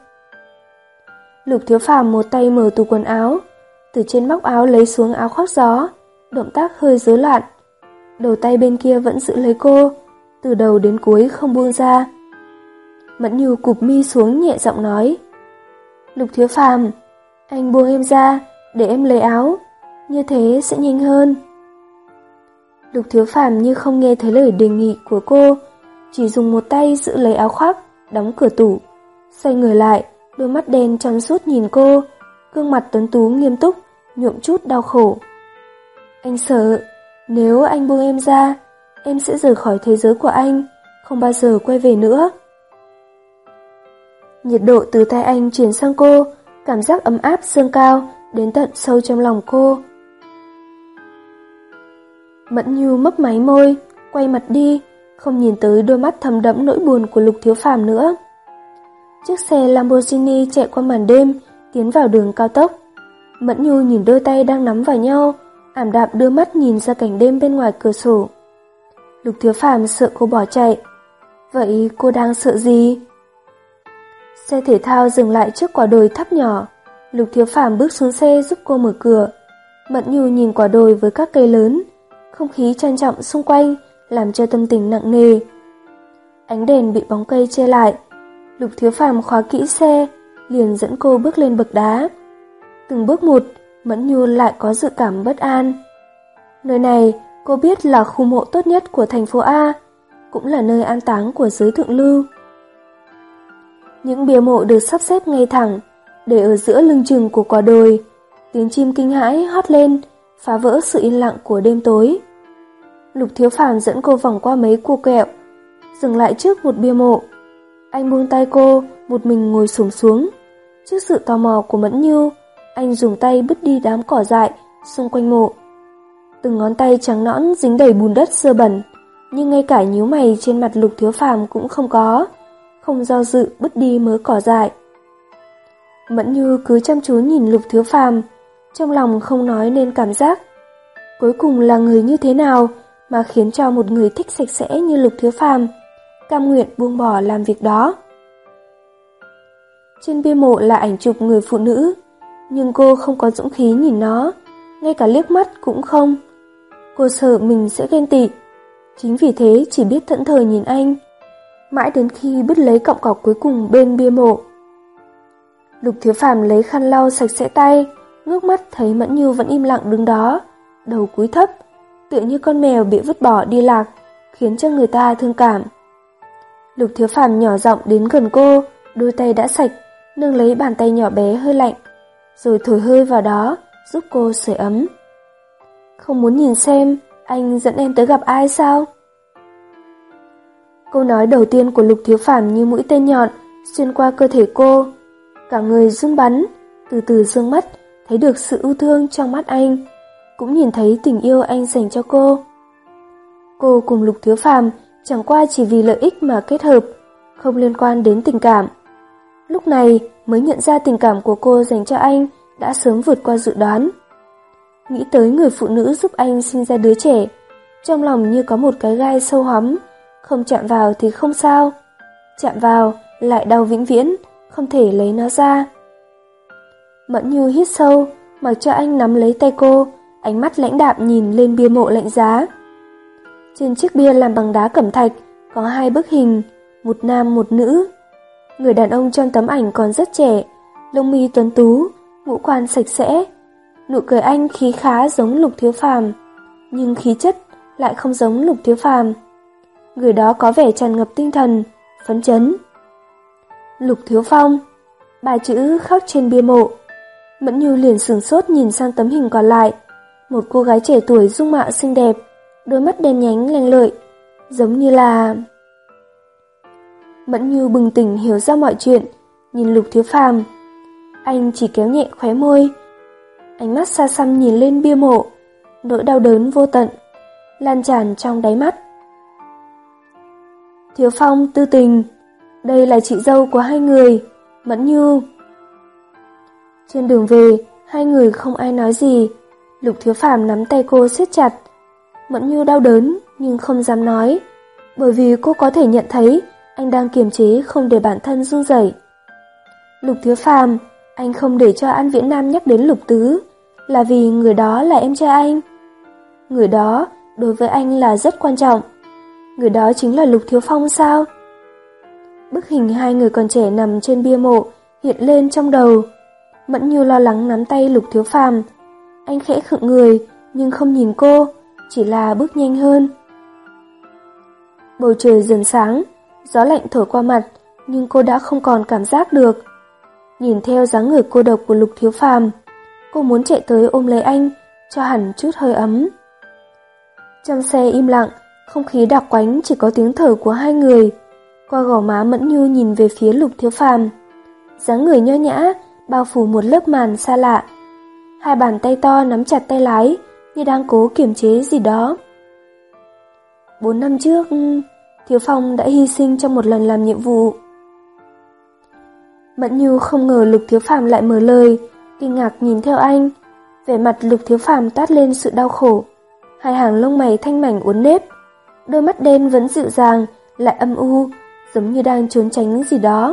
S1: Lục Thiếu Phàm một tay mở tủ quần áo, từ trên móc áo lấy xuống áo khoác gió, động tác hơi rối loạn. Đầu tay bên kia vẫn giữ lấy cô, từ đầu đến cuối không buông ra. Mẫn Như cụp mi xuống nhẹ giọng nói, Lục Thiếu Phàm, anh buông em ra, để em lấy áo, như thế sẽ nhanh hơn. Lục Thiếu Phàm như không nghe thấy lời đề nghị của cô, chỉ dùng một tay giữ lấy áo khoác, đóng cửa tủ, xoay người lại, đôi mắt đen trong suốt nhìn cô, gương mặt tuấn tú nghiêm túc, nhuộm chút đau khổ. Anh sợ, nếu anh buông em ra, em sẽ rời khỏi thế giới của anh, không bao giờ quay về nữa. Nhiệt độ từ tay anh chuyển sang cô, cảm giác ấm áp dâng cao đến tận sâu trong lòng cô. Mẫn Như mấp máy môi, quay mặt đi, không nhìn tới đôi mắt thầm đẫm nỗi buồn của Lục Thiếu Phàm nữa. Chiếc xe Lamborghini chạy qua màn đêm, tiến vào đường cao tốc. Mẫn Như nhìn đôi tay đang nắm vào nhau, ảm đạm đưa mắt nhìn ra cảnh đêm bên ngoài cửa sổ. Lục Thiếu Phàm sợ cô bỏ chạy. Vậy cô đang sợ gì? Xe thể thao dừng lại trước quả đồi thấp nhỏ. Lục Thiếu Phàm bước xuống xe giúp cô mở cửa. Mẫn Nhu nhìn quả đồi với các cây lớn, không khí trang trọng xung quanh làm cho tâm tình nặng nề. Ánh đèn bị bóng cây che lại, Lục Thiếu Phàm khóa kỹ xe, liền dẫn cô bước lên bậc đá. Từng bước một, Mẫn Nhu lại có dự cảm bất an. Nơi này cô biết là khu mộ tốt nhất của thành phố A, cũng là nơi an táng của giới thượng lưu. Những bia mộ được sắp xếp ngay thẳng, để ở giữa lưng chừng của quả đồi. Tiếng chim kinh hãi hót lên, phá vỡ sự yên lặng của đêm tối. Lục Thiếu Phàm dẫn cô vòng qua mấy cua quẹo, dừng lại trước một bia mộ. Anh buông tay cô, một mình ngồi xổm xuống. Trước sự tò mò của Mẫn Nhu, anh dùng tay bứt đi đám cỏ dại xung quanh mộ. Từng ngón tay trắng nõn dính đầy bùn đất dơ bẩn, nhưng ngay cả nhíu mày trên mặt Lục Thiếu Phàm cũng không có, không do dự bứt đi mớ cỏ dại. Mẫn Nhu cứ chăm chú nhìn Lục Thiếu Phàm, trong lòng không nói nên cảm giác. Cuối cùng là người như thế nào mà khiến cho một người thích sạch sẽ như Lục Thiếu Phàm cam nguyện buông bỏ làm việc đó. Trên bia mộ là ảnh chụp người phụ nữ, nhưng cô không có dũng khí nhìn nó, ngay cả liếc mắt cũng không. Cô sợ mình sẽ ghen tị, chính vì thế chỉ biết thẫn thờ nhìn anh, mãi đến khi bứt lấy cọng cỏ cuối cùng bên bia mộ. Lục Thiếu Phàm lấy khăn lau sạch sẽ tay, ngước mắt thấy Mẫn Nhu vẫn im lặng đứng đó, đầu cúi thấp, tựa như con mèo bị vứt bỏ đi lạc, khiến cho người ta thương cảm. Lục Thiếu Phàm nhỏ giọng đến gần cô, đôi tay đã sạch, nâng lấy bàn tay nhỏ bé hơi lạnh, rồi thổi hơi vào đó, giúp cô sưởi ấm. Không muốn nhìn xem anh dẫn em tới gặp ai sao? Câu nói đầu tiên của Lục Thiếu Phàm như mũi tên nhọn xuyên qua cơ thể cô, cả người run bắn, từ từ dương mắt, thấy được sự ưu thương trong mắt anh, cũng nhìn thấy tình yêu anh dành cho cô. Cô cùng Lục Thiếu Phàm chẳng qua chỉ vì lợi ích mà kết hợp, không liên quan đến tình cảm. Lúc này mới nhận ra tình cảm của cô dành cho anh đã sớm vượt qua dự đoán. Nghĩ tới người phụ nữ giúp anh sinh ra đứa trẻ, trong lòng như có một cái gai sâu hóm, không chạm vào thì không sao, chạm vào lại đau vĩnh viễn, không thể lấy nó ra. Mẫn Nhu hít sâu, mặc cho anh nắm lấy tay cô, ánh mắt lãnh đạm nhìn lên bia mộ lạnh giá. Trên chiếc bia làm bằng đá cẩm thạch có hai bức hình, một nam một nữ. Người đàn ông trong tấm ảnh còn rất trẻ, lông mi tuấn tú, ngũ quan sạch sẽ. Nụ cười anh khí khá giống Lục Thiếu Phàm, nhưng khí chất lại không giống Lục Thiếu Phàm. Người đó có vẻ tràn ngập tinh thần, phấn chấn. Lục Thiếu Phong, ba chữ khắc trên bia mộ. Mẫn Nhu liền sửng sốt nhìn sang tấm hình còn lại, một cô gái trẻ tuổi dung mạo xinh đẹp, đôi mắt đen nhánh lanh lợi, giống như là... Mẫn Nhu bừng tỉnh hiểu ra mọi chuyện, nhìn Lục Thiếu Phàm. Anh chỉ kéo nhẹ khóe môi, ánh mắt xa xăm nhìn lên bia mộ, nỗi đau đớn vô tận lan tràn trong đáy mắt. Thiếu Phong tư tình, đây là chị dâu của hai người, Mẫn Nhu. Trên đường về, hai người không ai nói gì. Lục Thiếu Phàm nắm tay cô siết chặt. Mẫn Nhu đau đớn nhưng không dám nói, bởi vì cô có thể nhận thấy anh đang kiềm chế không để bản thân run rẩy. Lục Thiếu Phàm, anh không để cho An Viễn Nam nhắc đến Lục Tứ, là vì người đó là em trai anh. Người đó đối với anh là rất quan trọng. Người đó chính là Lục Thiếu Phong sao? Bức hình hai người còn trẻ nằm trên bia mộ hiện lên trong đầu. Mẫn Nhu lo lắng nắm tay Lục Thiếu Phàm. Anh khẽ khựng người nhưng không nhìn cô, chỉ là bước nhanh hơn. Bầu trời dần sáng, gió lạnh thổi qua mặt, nhưng cô đã không còn cảm giác được. Nhìn theo dáng người cô độc của Lục Thiếu Phàm, cô muốn chạy tới ôm lấy anh, cho hẳn chút hơi ấm. Trong xe im lặng, không khí đặc quánh, chỉ có tiếng thở của hai người. Qua gò má Mẫn Nhu nhìn về phía Lục Thiếu Phàm, dáng người nho nhã bao phủ một lớp màn xa lạ. Hai bàn tay to nắm chặt tay lái, như đang cố kiềm chế gì đó. Bốn năm trước, Thiếu Phong đã hy sinh trong một lần làm nhiệm vụ. Mẫn Nhu không ngờ Lục Thiếu Phàm lại mở lời, kinh ngạc nhìn theo anh. Vẻ mặt Lục Thiếu Phàm toát lên sự đau khổ, hai hàng lông mày thanh mảnh uốn nếp, đôi mắt đen vẫn dịu dàng, lại âm u, giống như đang trốn tránh gì đó.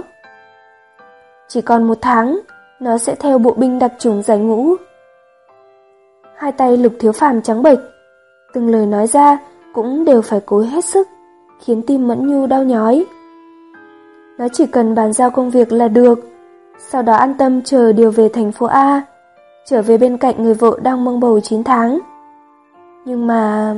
S1: Chỉ còn một tháng, nó sẽ theo bộ binh đặc chủng giải ngũ. Hai tay Lục Thiếu Phàm trắng bệch, từng lời nói ra cũng đều phải cố hết sức, khiến tim Mẫn Nhu đau nhói. Nó chỉ cần bàn giao công việc là được, sau đó an tâm chờ điều về thành phố A, trở về bên cạnh người vợ đang mang bầu chín tháng. Nhưng mà...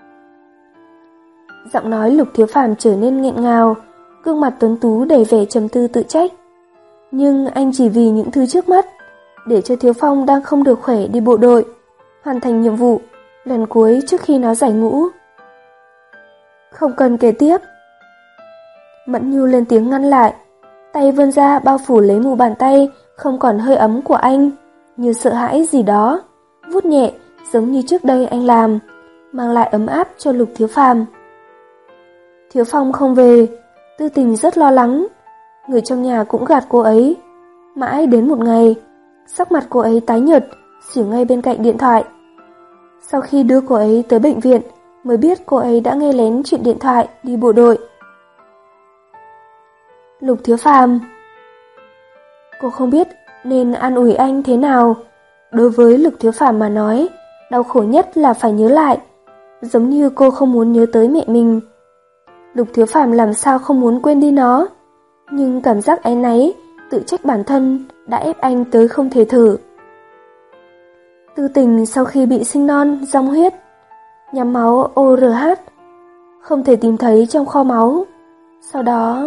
S1: Giọng nói Lục Thiếu Phàm trở nên nghẹn ngào, gương mặt tuấn tú đầy vẻ trầm tư tự trách. Nhưng anh chỉ vì những thứ trước mắt, để cho Thiếu Phong đang không được khỏe đi bộ đội, hoàn thành nhiệm vụ, lần cuối trước khi nó giải ngũ. Không cần kể tiếp. Mẫn Nhu lên tiếng ngăn lại, tay vươn ra bao phủ lấy mu bàn tay không còn hơi ấm của anh, như sợ hãi gì đó, vuốt nhẹ giống như trước đây anh làm, mang lại ấm áp cho Lục Thiếu Phàm. Thiếu Phong không về, Tư Tình rất lo lắng, người trong nhà cũng gạt cô ấy. Mãi đến một ngày, sắc mặt cô ấy tái nhợt, xỉu ngay bên cạnh điện thoại. Sau khi đưa cô ấy tới bệnh viện, mới biết cô ấy đã nghe lén chuyện điện thoại đi bộ đội. Lục Thiếu Phàm, cô không biết nên an ủi anh thế nào. Đối với Lục Thiếu Phàm mà nói, đau khổ nhất là phải nhớ lại, giống như cô không muốn nhớ tới mẹ mình. Lục Thiếu Phàm làm sao không muốn quên đi nó, nhưng cảm giác áy náy, tự trách bản thân đã ép anh tới không thể thở. Tư Tình sau khi bị sinh non, rong huyết, nhóm máu O R H, không thể tìm thấy trong kho máu. Sau đó...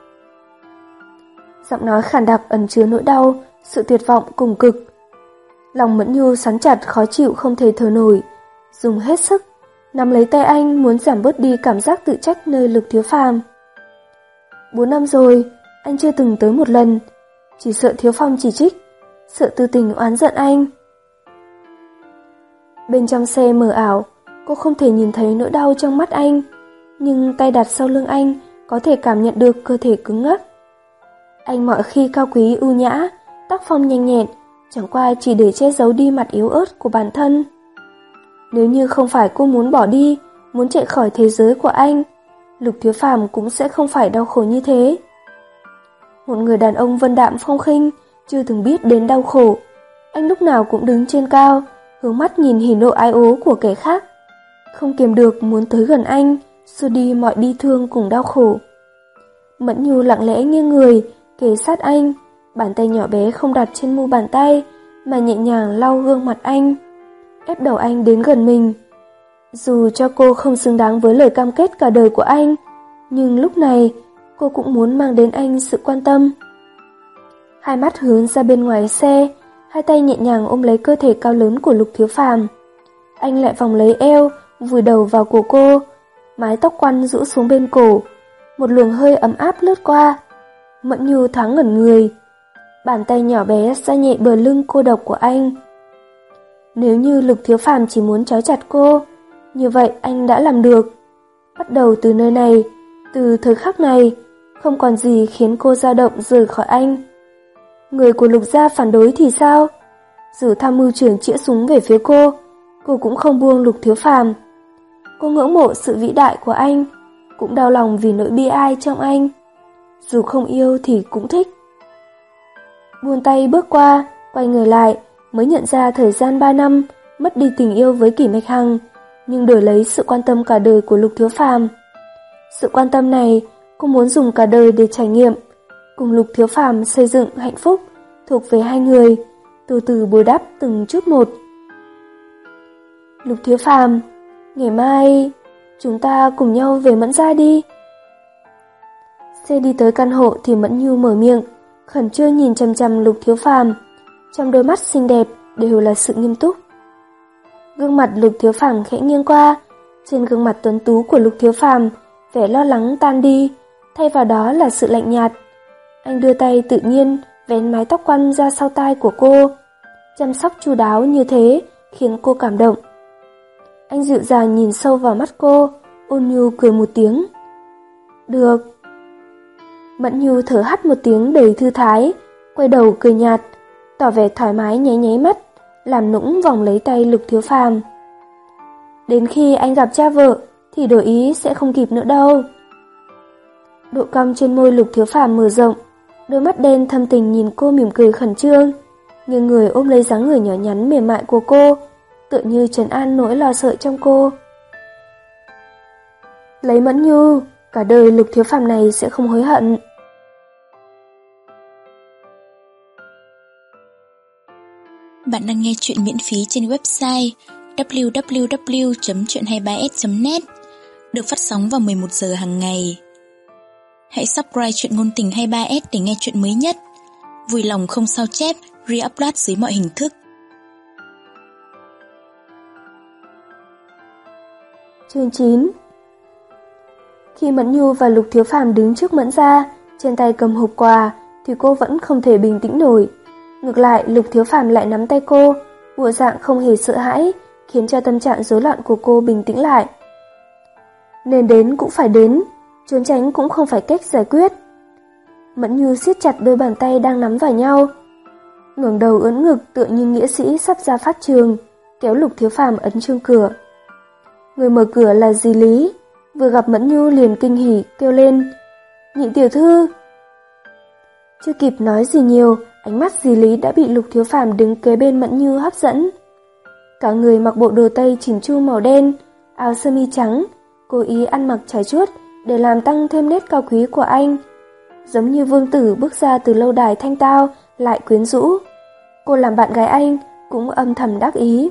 S1: Giọng nói khàn đặc ẩn chứa nỗi đau, sự tuyệt vọng cùng cực. Lòng Mẫn Nhu xoắn chặt khó chịu không thể thở nổi, dùng hết sức, nắm lấy tay anh muốn giảm bớt đi cảm giác tự trách nơi Lục Thiếu Phàm. Bốn năm rồi, anh chưa từng tới một lần, chỉ sợ Thiếu Phong chỉ trích, sợ Tư Tình oán giận anh. Bên trong xe mờ ảo, cô không thể nhìn thấy nỗi đau trong mắt anh, nhưng tay đặt sau lưng anh có thể cảm nhận được cơ thể cứng ngắc. Anh mọi khi cao quý ưu nhã, tác phong nhanh nhẹn, chẳng qua chỉ để che giấu đi mặt yếu ớt của bản thân. Nếu như không phải cô muốn bỏ đi, muốn chạy khỏi thế giới của anh, Lục Thiếu Phàm cũng sẽ không phải đau khổ như thế. Một người đàn ông vân đạm phong khinh, chưa từng biết đến đau khổ. Anh lúc nào cũng đứng trên cao, hướng mắt nhìn hỉ nộ ái ố của kẻ khác, không kiềm được muốn tới gần anh, xua đi mọi bi thương cùng đau khổ. Mẫn Nhu lặng lẽ nghiêng người, kề sát anh, bàn tay nhỏ bé không đặt trên mu bàn tay, mà nhẹ nhàng lau gương mặt anh, ép đầu anh đến gần mình. Dù cho cô không xứng đáng với lời cam kết cả đời của anh, nhưng lúc này cô cũng muốn mang đến anh sự quan tâm. Hai mắt hướng ra bên ngoài xe, hai tay nhẹ nhàng ôm lấy cơ thể cao lớn của Lục Thiếu Phàm. Anh lại vòng lấy eo, vùi đầu vào cổ cô, mái tóc quăn rũ xuống bên cổ, một luồng hơi ấm áp lướt qua. Mẫn Nhu thoáng ngẩn người, bàn tay nhỏ bé xoa nhẹ bờ lưng cô độc của anh. Nếu như Lục Thiếu Phàm chỉ muốn trói chặt cô, như vậy anh đã làm được. Bắt đầu từ nơi này, từ thời khắc này, không còn gì khiến cô dao động rời khỏi anh. Người của Lục gia phản đối thì sao? Dù tham mưu trưởng chĩa súng về phía cô, cô cũng không buông Lục Thiếu Phàm. Cô ngưỡng mộ sự vĩ đại của anh, cũng đau lòng vì nỗi bi ai trong anh. Dù không yêu thì cũng thích. Buông tay bước qua, quay người lại, mới nhận ra thời gian ba năm, mất đi tình yêu với Kỷ Mạch Hằng, nhưng đổi lấy sự quan tâm cả đời của Lục Thiếu Phàm. Sự quan tâm này, cô muốn dùng cả đời để trải nghiệm, cùng Lục Thiếu Phàm xây dựng hạnh phúc thuộc về hai người, từ từ bồi đắp từng chút một. Lục Thiếu Phàm, ngày mai chúng ta cùng nhau về Mẫn gia đi. Xe đi tới căn hộ thì Mẫn Nhu mở miệng, khẩn trương nhìn chằm chằm Lục Thiếu Phàm, trong đôi mắt xinh đẹp đều là sự nghiêm túc. Gương mặt Lục Thiếu Phàm khẽ nghiêng qua, trên gương mặt tuấn tú của Lục Thiếu Phàm, vẻ lo lắng tan đi, thay vào đó là sự lạnh nhạt. Anh đưa tay tự nhiên vén mái tóc quăn ra sau tai của cô, chăm sóc chu đáo như thế khiến cô cảm động. Anh dịu dàng nhìn sâu vào mắt cô, ôn nhu cười một tiếng. Được. Mẫn Nhu thở hắt một tiếng đầy thư thái, quay đầu cười nhạt, tỏ vẻ thoải mái nháy nháy mắt, làm nũng vòng lấy tay Lục Thiếu Phàm. Đến khi anh gặp cha vợ thì đổi ý sẽ không kịp nữa đâu. Độ cong trên môi Lục Thiếu Phàm mở rộng, đôi mắt đen thâm tình nhìn cô mỉm cười khẩn trương, nghiêng người ôm lấy dáng người nhỏ nhắn mềm mại của cô, tựa như trấn an nỗi lo sợ trong cô. Lấy Mẫn Nhu, cả đời Lục Thiếu Phàm này sẽ không hối hận.
S2: Bạn đang nghe truyện miễn phí trên website w w w chấm truyện hai mươi ba s chấm net, được phát sóng vào mười một giờ hàng ngày. Hãy subscribe truyện ngôn tình hai mươi ba s để nghe truyện mới nhất. Vui lòng không sao chép, re-upload dưới mọi hình thức.
S1: Chương chín. Khi Mẫn Nhu và Lục Thiếu Phàm đứng trước Mẫn gia, trên tay cầm hộp quà, thì cô vẫn không thể bình tĩnh nổi. Ngược lại, Lục Thiếu Phàm lại nắm tay cô, bộ dạng không hề sợ hãi, khiến cho tâm trạng rối loạn của cô bình tĩnh lại. Nên đến cũng phải đến, trốn tránh cũng không phải cách giải quyết. Mẫn Nhu siết chặt đôi bàn tay đang nắm vào nhau, ngẩng đầu ưỡn ngực tựa như nghĩa sĩ sắp ra phát trường, kéo Lục Thiếu Phàm ấn chuông cửa. Người mở cửa là dì Lý, vừa gặp Mẫn Nhu liền kinh hỉ kêu lên: "Nhị tiểu thư!" Chưa kịp nói gì nhiều, ánh mắt dì Lý đã bị Lục Thiếu Phàm đứng kế bên Mẫn Nhu hấp dẫn. Cả người mặc bộ đồ tây chỉn chu màu đen, áo sơ mi trắng, cố ý ăn mặc trải chuốt để làm tăng thêm nét cao quý của anh. Giống như vương tử bước ra từ lâu đài thanh tao, lại quyến rũ. Cô làm bạn gái anh cũng âm thầm đắc ý.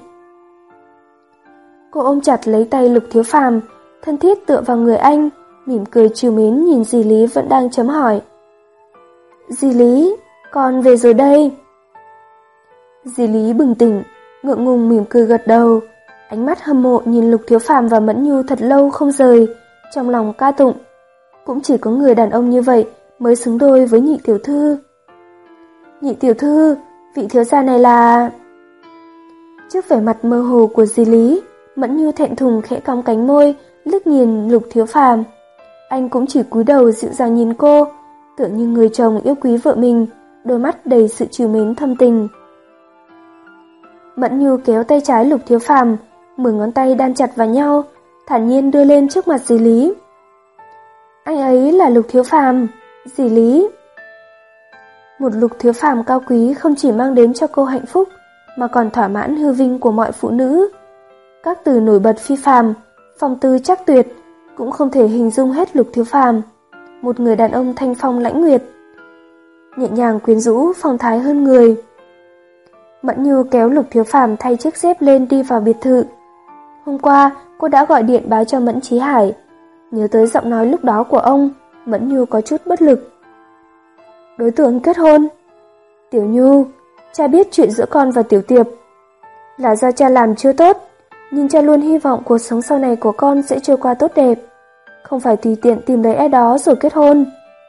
S1: Cô ôm chặt lấy tay Lục Thiếu Phàm, thân thiết tựa vào người anh, mỉm cười trìu mến nhìn dì Lý vẫn đang chấm hỏi. "Dì Lý, con về rồi đây." Dì Lý bừng tỉnh, ngượng ngùng mỉm cười gật đầu, ánh mắt hâm mộ nhìn Lục Thiếu Phàm và Mẫn Nhu thật lâu không rời, trong lòng ca tụng. Cũng chỉ có người đàn ông như vậy mới xứng đôi với nhị tiểu thư. "Nhị tiểu thư, vị thiếu gia này là..." Trước vẻ mặt mơ hồ của dì Lý, Mẫn Nhu thẹn thùng khẽ cong cánh môi, liếc nhìn Lục Thiếu Phàm. Anh cũng chỉ cúi đầu dịu dàng nhìn cô, tựa như người chồng yêu quý vợ mình, đôi mắt đầy sự trìu mến thâm tình. Mẫn Nhu kéo tay trái Lục Thiếu Phàm, mười ngón tay đan chặt vào nhau, thản nhiên đưa lên trước mặt dì Lý. "Anh ấy là Lục Thiếu Phàm, dì Lý." Một Lục Thiếu Phàm cao quý không chỉ mang đến cho cô hạnh phúc, mà còn thỏa mãn hư vinh của mọi phụ nữ. Các từ nổi bật phi phàm, phong tư chắc tuyệt, cũng không thể hình dung hết Lục Thiếu Phàm. Một người đàn ông thanh phong lãnh nguyệt, nhẹ nhàng quyến rũ, phong thái hơn người. Mẫn Nhu kéo Lục Thiếu Phàm thay chiếc dép lên đi vào biệt thự. Hôm qua, cô đã gọi điện báo cho Mẫn Chí Hải. Nhớ tới giọng nói lúc đó của ông, Mẫn Nhu có chút bất lực. "Đối tượng kết hôn." "Tiểu Nhu, cha biết chuyện giữa con và Tiểu Tiệp. Là do cha làm chưa tốt, nhưng cha luôn hy vọng cuộc sống sau này của con sẽ trôi qua tốt đẹp, không phải tùy tiện tìm lấy ai đó rồi kết hôn."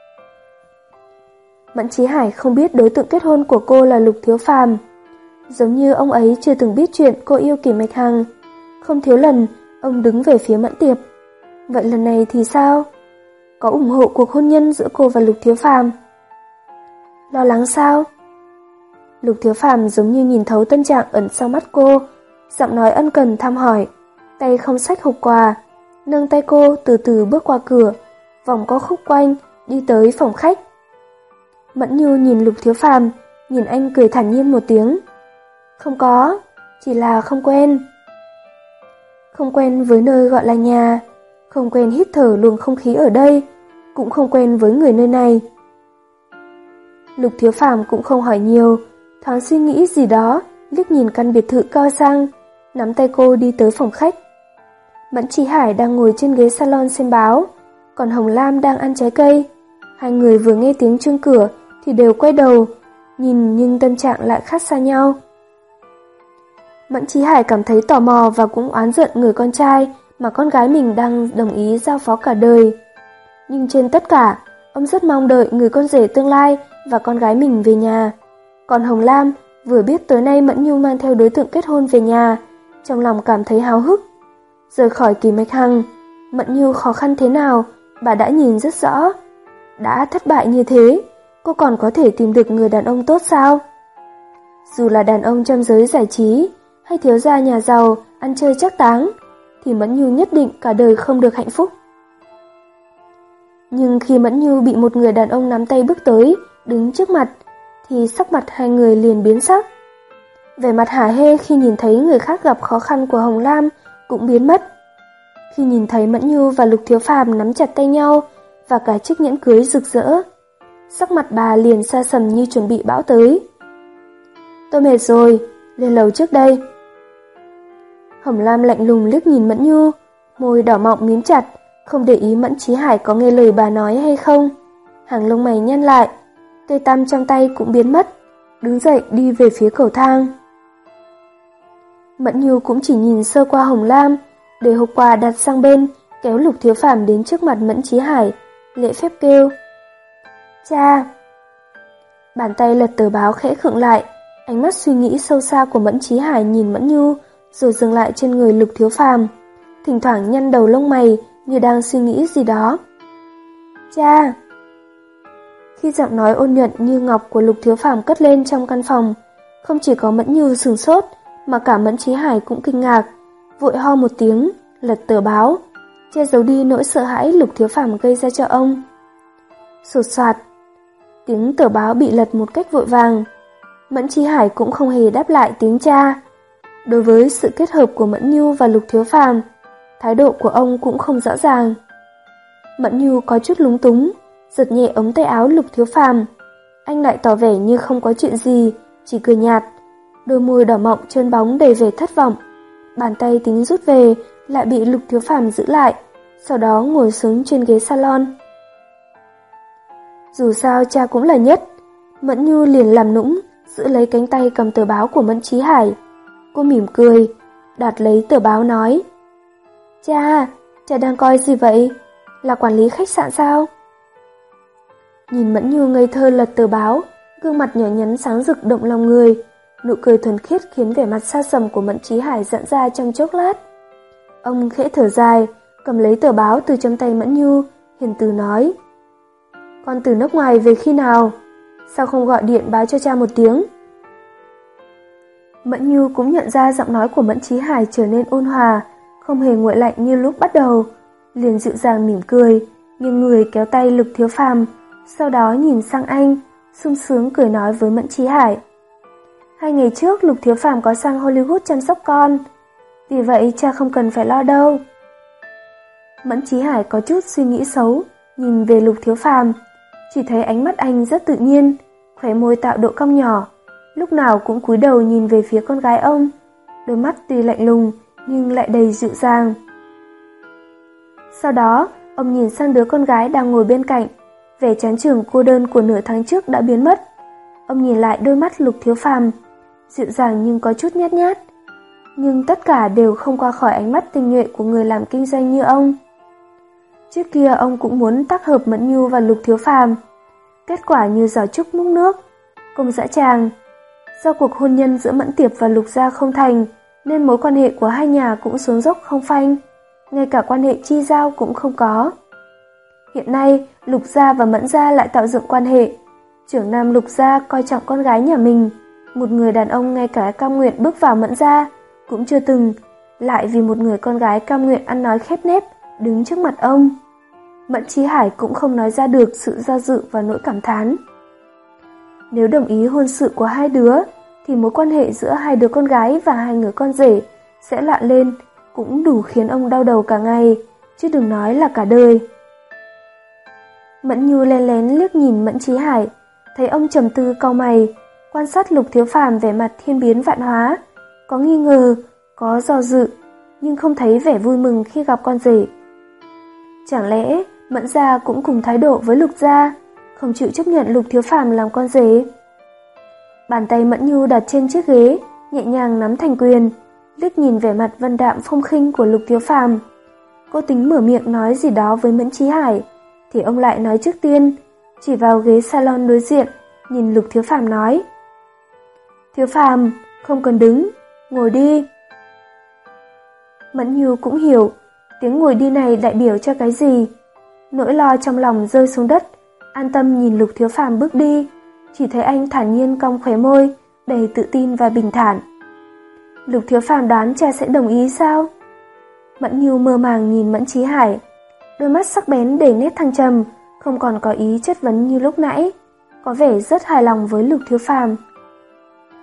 S1: Mẫn Chí Hải không biết đối tượng kết hôn của cô là Lục Thiếu Phàm. Giống như ông ấy chưa từng biết chuyện cô yêu Kỷ Mạch Hằng. Không thiếu lần, ông đứng về phía Mẫn Tiệp. Vậy lần này thì sao? Có ủng hộ cuộc hôn nhân giữa cô và Lục Thiếu Phàm? Lo lắng sao? Lục Thiếu Phàm giống như nhìn thấu tâm trạng ẩn sau mắt cô, giọng nói ân cần thăm hỏi, tay không xách hộp quà, nâng tay cô từ từ bước qua cửa, vòng có khúc quanh, đi tới phòng khách. Mẫn Nhu nhìn Lục Thiếu Phàm, nhìn anh cười thản nhiên một tiếng. "Không có, chỉ là không quen." Không quen với nơi gọi là nhà, không quen hít thở luồng không khí ở đây, cũng không quen với người nơi này. Lục Thiếu Phàm cũng không hỏi nhiều, thoáng suy nghĩ gì đó, liếc nhìn căn biệt thự cao sang, nắm tay cô đi tới phòng khách. Mẫn Chí Hải đang ngồi trên ghế salon xem báo, còn Hồng Lam đang ăn trái cây. Hai người vừa nghe tiếng chuông cửa thì đều quay đầu, nhìn nhưng tâm trạng lại khác xa nhau. Mẫn Chí Hải cảm thấy tò mò và cũng oán giận người con trai mà con gái mình đang đồng ý giao phó cả đời. Nhưng trên tất cả, ông rất mong đợi người con rể tương lai và con gái mình về nhà. Còn Hồng Lam vừa biết tối nay Mẫn Nhu mang theo đối tượng kết hôn về nhà, trong lòng cảm thấy háo hức. Rời khỏi Kỷ Mạch Hằng, Mẫn Nhu khó khăn thế nào, bà đã nhìn rất rõ. Đã thất bại như thế, cô còn có thể tìm được người đàn ông tốt sao? Dù là đàn ông trong giới giải trí, hay thiếu gia nhà giàu, ăn chơi chắc táng, thì Mẫn Nhu nhất định cả đời không được hạnh phúc. Nhưng khi Mẫn Nhu bị một người đàn ông nắm tay bước tới, đứng trước mặt, thì sắc mặt hai người liền biến sắc. Vẻ mặt hả hê khi nhìn thấy người khác gặp khó khăn của Hồng Lam cũng biến mất. Khi nhìn thấy Mẫn Nhu và Lục Thiếu Phàm nắm chặt tay nhau và cả chiếc nhẫn cưới rực rỡ, sắc mặt bà liền sa sầm như chuẩn bị bão tới. Tôi mệt rồi, lên lầu trước đây. Hồng Lam lạnh lùng liếc nhìn Mẫn Nhu, môi đỏ mọng mím chặt, không để ý Mẫn Chí Hải có nghe lời bà nói hay không. Hàng lông mày nhăn lại, cây tăm trong tay cũng biến mất, đứng dậy đi về phía cầu thang. Mẫn Nhu cũng chỉ nhìn sơ qua Hồng Lam, để hộp quà đặt sang bên, kéo Lục Thiếu Phàm đến trước mặt Mẫn Chí Hải, lễ phép kêu. Cha! Bàn tay lật tờ báo khẽ khựng lại, ánh mắt suy nghĩ sâu xa của Mẫn Chí Hải nhìn Mẫn Nhu, rồi dừng lại trên người Lục Thiếu Phàm, thỉnh thoảng nhăn đầu lông mày như đang suy nghĩ gì đó. Cha! Khi giọng nói ôn nhuận như ngọc của Lục Thiếu Phàm cất lên trong căn phòng, không chỉ có Mẫn Nhu sửng sốt, mà cả Mẫn Chí Hải cũng kinh ngạc, vội ho một tiếng, lật tờ báo, che giấu đi nỗi sợ hãi Lục Thiếu Phàm gây ra cho ông. Sột soạt, tiếng tờ báo bị lật một cách vội vàng. Mẫn Chí Hải cũng không hề đáp lại tiếng cha. Đối với sự kết hợp của Mẫn Nhu và Lục Thiếu Phàm, thái độ của ông cũng không rõ ràng. Mẫn Nhu có chút lúng túng, giật nhẹ ống tay áo Lục Thiếu Phàm. Anh lại tỏ vẻ như không có chuyện gì, chỉ cười nhạt, đôi môi đỏ mọng trơn bóng đầy vẻ thất vọng. Bàn tay tính rút về lại bị Lục Thiếu Phàm giữ lại, sau đó ngồi xuống trên ghế salon. Dù sao cha cũng là nhất. Mẫn Nhu liền làm nũng, giữ lấy cánh tay cầm tờ báo của Mẫn Chí Hải. Cô mỉm cười, đoạt lấy tờ báo nói. Cha, cha đang coi gì vậy? Là quản lý khách sạn sao? Nhìn Mẫn Nhu ngây thơ lật tờ báo, gương mặt nhỏ nhắn sáng rực động lòng người, nụ cười thuần khiết khiến vẻ mặt xa sầm của Mẫn Chí Hải giãn ra trong chốc lát. Ông khẽ thở dài, cầm lấy tờ báo từ trong tay Mẫn Nhu, hiền từ nói. Con từ nước ngoài về khi nào? Sao không gọi điện báo cho cha một tiếng? Mẫn Nhu cũng nhận ra giọng nói của Mẫn Chí Hải trở nên ôn hòa, không hề nguội lạnh như lúc bắt đầu, liền dịu dàng mỉm cười, nghiêng người kéo tay Lục Thiếu Phàm, sau đó nhìn sang anh, sung sướng cười nói với Mẫn Chí Hải. Hai ngày trước Lục Thiếu Phàm có sang Hollywood chăm sóc con, vì vậy cha không cần phải lo đâu. Mẫn Chí Hải có chút suy nghĩ xấu, nhìn về Lục Thiếu Phàm, chỉ thấy ánh mắt anh rất tự nhiên, khóe môi tạo độ cong nhỏ, lúc nào cũng cúi đầu nhìn về phía con gái ông, đôi mắt tuy lạnh lùng nhưng lại đầy dịu dàng. Sau đó, ông nhìn sang đứa con gái đang ngồi bên cạnh, vẻ chán chường cô đơn của nửa tháng trước đã biến mất. Ông nhìn lại đôi mắt Lục Thiếu Phàm, dịu dàng nhưng có chút nhát nhát, nhưng tất cả đều không qua khỏi ánh mắt tinh nhuệ của người làm kinh doanh như ông. Trước kia ông cũng muốn tác hợp Mẫn Nhu và Lục Thiếu Phàm, kết quả như giỏ trúc múc nước, cùng dã tràng. Do cuộc hôn nhân giữa Mẫn Tiệp và Lục gia không thành, nên mối quan hệ của hai nhà cũng xuống dốc không phanh, ngay cả quan hệ chi giao cũng không có. Hiện nay, Lục gia và Mẫn gia lại tạo dựng quan hệ. Trưởng nam Lục gia coi trọng con gái nhà mình, một người đàn ông ngay cả cam nguyện bước vào Mẫn gia cũng chưa từng, lại vì một người con gái cam nguyện ăn nói khép nép đứng trước mặt ông. Mẫn Chí Hải cũng không nói ra được sự do dự và nỗi cảm thán. Nếu đồng ý hôn sự của hai đứa, thì mối quan hệ giữa hai đứa con gái và hai người con rể sẽ lạ lên, cũng đủ khiến ông đau đầu cả ngày, chứ đừng nói là cả đời. Mẫn Nhu lén lén liếc nhìn Mẫn Chí Hải, thấy ông trầm tư cau mày, quan sát Lục Thiếu Phàm vẻ mặt thiên biến vạn hóa, có nghi ngờ, có do dự, nhưng không thấy vẻ vui mừng khi gặp con rể. Chẳng lẽ Mẫn gia cũng cùng thái độ với Lục gia, không chịu chấp nhận Lục Thiếu Phàm làm con rể? Bàn tay Mẫn Nhu đặt trên chiếc ghế, nhẹ nhàng nắm thành quyền, liếc nhìn vẻ mặt vân đạm phong khinh của Lục Thiếu Phàm. Cô tính mở miệng nói gì đó với Mẫn Chí Hải, thì ông lại nói trước tiên, chỉ vào ghế salon đối diện, nhìn Lục Thiếu Phàm nói. Thiếu Phàm, không cần đứng, ngồi đi. Mẫn Nhu cũng hiểu, tiếng ngồi đi này đại biểu cho cái gì. Nỗi lo trong lòng rơi xuống đất, an tâm nhìn Lục Thiếu Phàm bước đi, chỉ thấy anh thản nhiên cong khóe môi, đầy tự tin và bình thản. Lục Thiếu Phàm đoán cha sẽ đồng ý sao? Mẫn Nhu mơ màng nhìn Mẫn Chí Hải, đôi mắt sắc bén đầy nét thăng trầm, không còn có ý chất vấn như lúc nãy, có vẻ rất hài lòng với Lục Thiếu Phàm.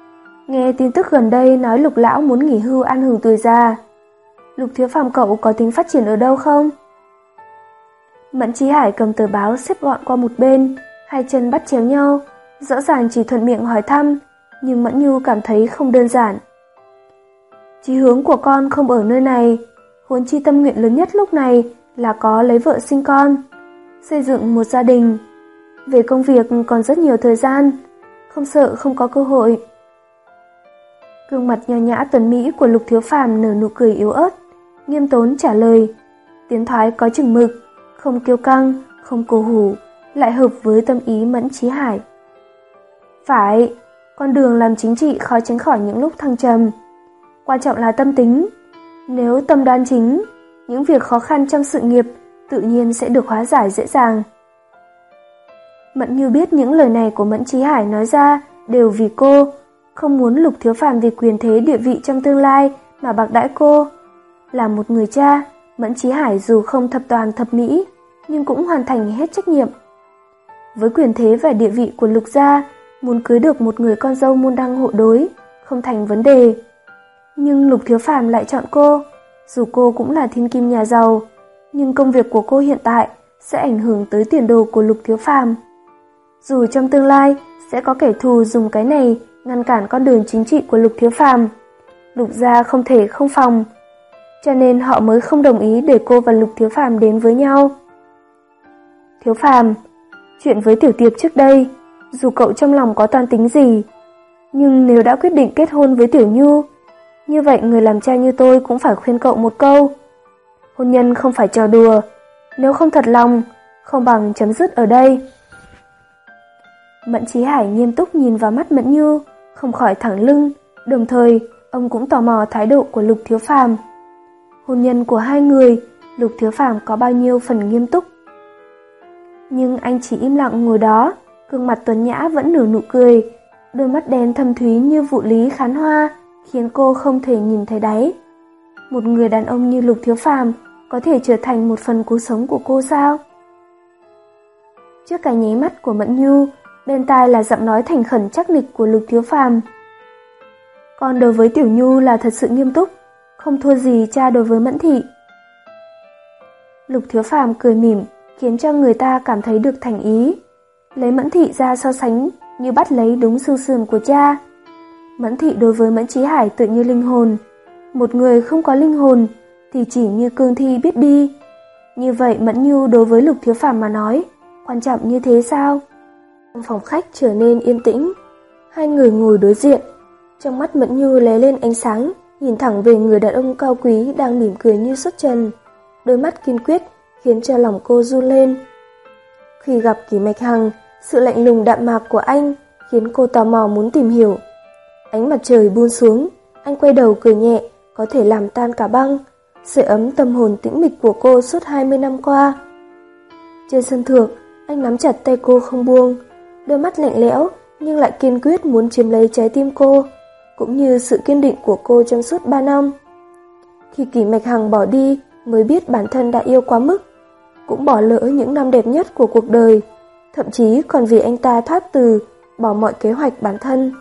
S1: Nghe tin tức gần đây nói Lục lão muốn nghỉ hưu an hưởng tuổi già. Lục Thiếu Phàm cậu có tính phát triển ở đâu không? Mẫn Chí Hải cầm tờ báo xếp gọn qua một bên, hai chân bắt chéo nhau, rõ ràng chỉ thuận miệng hỏi thăm, nhưng Mẫn Nhu cảm thấy không đơn giản. Chí hướng của con không ở nơi này, huống chi tâm nguyện lớn nhất lúc này là có lấy vợ sinh con, xây dựng một gia đình. Về công việc còn rất nhiều thời gian, không sợ không có cơ hội. Gương mặt nho nhã tuấn mỹ của Lục Thiếu Phàm nở nụ cười yếu ớt, nghiêm tốn trả lời, tiến thoái có chừng mực, không kiêu căng, không cổ hủ, lại hợp với tâm ý Mẫn Chí Hải. Phải, con đường làm chính trị khó tránh khỏi những lúc thăng trầm. Quan trọng là tâm tính. Nếu tâm đoan chính, những việc khó khăn trong sự nghiệp tự nhiên sẽ được hóa giải dễ dàng. Mẫn Như biết những lời này của Mẫn Chí Hải nói ra đều vì cô, không muốn Lục Thiếu Phàm vì quyền thế địa vị trong tương lai mà bạc đãi cô. Là một người cha, Mẫn Chí Hải dù không thập toàn thập mỹ, nhưng cũng hoàn thành hết trách nhiệm. Với quyền thế và địa vị của Lục gia, muốn cưới được một người con dâu môn đăng hộ đối, không thành vấn đề. Nhưng Lục Thiếu Phàm lại chọn cô, dù cô cũng là thiên kim nhà giàu, nhưng công việc của cô hiện tại sẽ ảnh hưởng tới tiền đồ của Lục Thiếu Phàm. Dù trong tương lai sẽ có kẻ thù dùng cái này ngăn cản con đường chính trị của Lục Thiếu Phàm, Lục gia không thể không phòng, cho nên họ mới không đồng ý để cô và Lục Thiếu Phàm đến với nhau. Thiếu Phàm, chuyện với Tiểu Tiệp trước đây, dù cậu trong lòng có toan tính gì, nhưng nếu đã quyết định kết hôn với Tiểu Nhu, như vậy người làm cha như tôi cũng phải khuyên cậu một câu. Hôn nhân không phải trò đùa, nếu không thật lòng, không bằng chấm dứt ở đây. Mẫn Chí Hải nghiêm túc nhìn vào mắt Mẫn Nhu, không khỏi thẳng lưng, đồng thời ông cũng tò mò thái độ của Lục Thiếu Phàm. Hôn nhân của hai người, Lục Thiếu Phàm có bao nhiêu phần nghiêm túc. Nhưng anh chỉ im lặng ngồi đó, gương mặt tuấn nhã vẫn nở nụ cười, đôi mắt đen thâm thúy như vụ lý khán hoa, khiến cô không thể nhìn thấy đáy. Một người đàn ông như Lục Thiếu Phàm có thể trở thành một phần cuộc sống của cô sao? Trước cái nháy mắt của Mẫn Nhu, bên tai là giọng nói thành khẩn chắc nịch của Lục Thiếu Phàm. Con đối với Tiểu Nhu là thật sự nghiêm túc, không thua gì cha đối với Mẫn Thị. Lục Thiếu Phàm cười mỉm, khiến cho người ta cảm thấy được thành ý. Lấy Mẫn Thị ra so sánh như bắt lấy đúng xương sườn của cha. Mẫn Thị đối với Mẫn Chí Hải tự như linh hồn. Một người không có linh hồn thì chỉ như cương thi biết đi. Như vậy Mẫn Nhu đối với Lục Thiếu Phàm mà nói, quan trọng như thế sao? Trong phòng khách trở nên yên tĩnh, hai người ngồi đối diện. Trong mắt Mẫn Nhu lóe lên ánh sáng, nhìn thẳng về người đàn ông cao quý đang mỉm cười như xuất trần. Đôi mắt kiên quyết khiến cho lòng cô run lên. Khi gặp Kỷ Mạch Hằng, sự lạnh lùng đạm mạc của anh khiến cô tò mò muốn tìm hiểu. Ánh mặt trời buông xuống, anh quay đầu cười nhẹ, có thể làm tan cả băng, sưởi ấm tâm hồn tĩnh mịch của cô suốt hai mươi năm qua. Trên sân thượng, anh nắm chặt tay cô không buông, đôi mắt lạnh lẽo nhưng lại kiên quyết muốn chiếm lấy trái tim cô, cũng như sự kiên định của cô trong suốt ba năm. Khi Kỷ Mạch Hằng bỏ đi, mới biết bản thân đã yêu quá mức, cũng bỏ lỡ những năm đẹp nhất của cuộc đời, thậm chí còn vì anh ta thoát từ, bỏ mọi kế hoạch bản thân.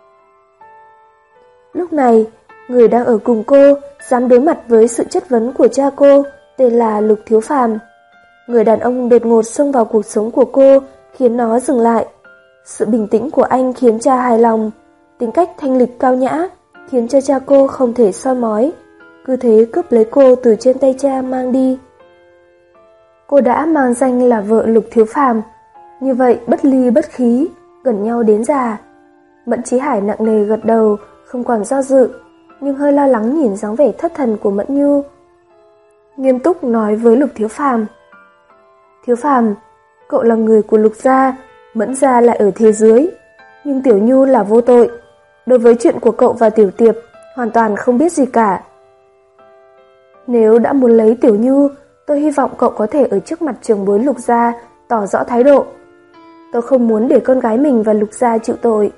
S1: Lúc này, người đang ở cùng cô, dám đối mặt với sự chất vấn của cha cô, tên là Lục Thiếu Phàm. Người đàn ông đột ngột xông vào cuộc sống của cô, khiến nó dừng lại. Sự bình tĩnh của anh khiến cha hài lòng, tính cách thanh lịch cao nhã, khiến cho cha cô không thể soi mói, cứ thế cướp lấy cô từ trên tay cha mang đi. Cô đã mang danh là vợ Lục Thiếu Phàm, như vậy bất ly bất khí, gần nhau đến già. Mẫn Chí Hải nặng nề gật đầu, không còn do dự, nhưng hơi lo lắng nhìn dáng vẻ thất thần của Mẫn Nhu. Nghiêm túc nói với Lục Thiếu Phàm: Thiếu Phàm, cậu là người của Lục gia, Mẫn gia lại ở thế dưới, nhưng Tiểu Nhu là vô tội. Đối với chuyện của cậu và Tiểu Tiệp, hoàn toàn không biết gì cả. Nếu đã muốn lấy Tiểu Nhu, tôi hy vọng cậu có thể ở trước mặt trưởng bối Lục gia tỏ rõ thái độ. Tôi không muốn để con gái mình và Lục gia chịu tội.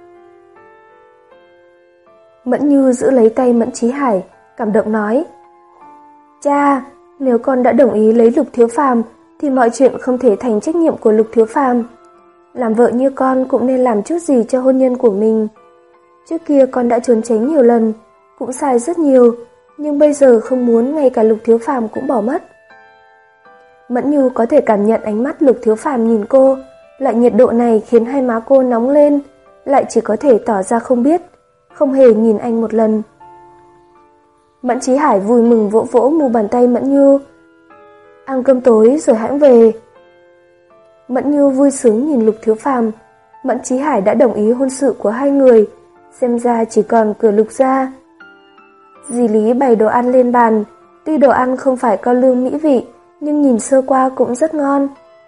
S1: Mẫn Như giữ lấy tay Mẫn Chí Hải, cảm động nói: Cha, nếu con đã đồng ý lấy Lục Thiếu Phàm thì mọi chuyện không thể thành trách nhiệm của Lục Thiếu Phàm. Làm vợ như con cũng nên làm chút gì cho hôn nhân của mình. Trước kia con đã trốn tránh nhiều lần, cũng sai rất nhiều, nhưng bây giờ không muốn ngay cả Lục Thiếu Phàm cũng bỏ mất. Mẫn Nhu có thể cảm nhận ánh mắt Lục Thiếu Phàm nhìn cô, loại nhiệt độ này khiến hai má cô nóng lên, lại chỉ có thể tỏ ra không biết, không hề nhìn anh một lần. Mẫn Chí Hải vui mừng vỗ vỗ mu bàn tay Mẫn Nhu. Ăn cơm tối rồi hãng về. Mẫn Nhu vui sướng nhìn Lục Thiếu Phàm. Mẫn Chí Hải đã đồng ý hôn sự của hai người, xem ra chỉ còn cửa Lục gia. Dì Lý bày đồ ăn lên bàn, tuy đồ ăn không phải cao lương mỹ vị, nhưng nhìn sơ qua cũng rất ngon.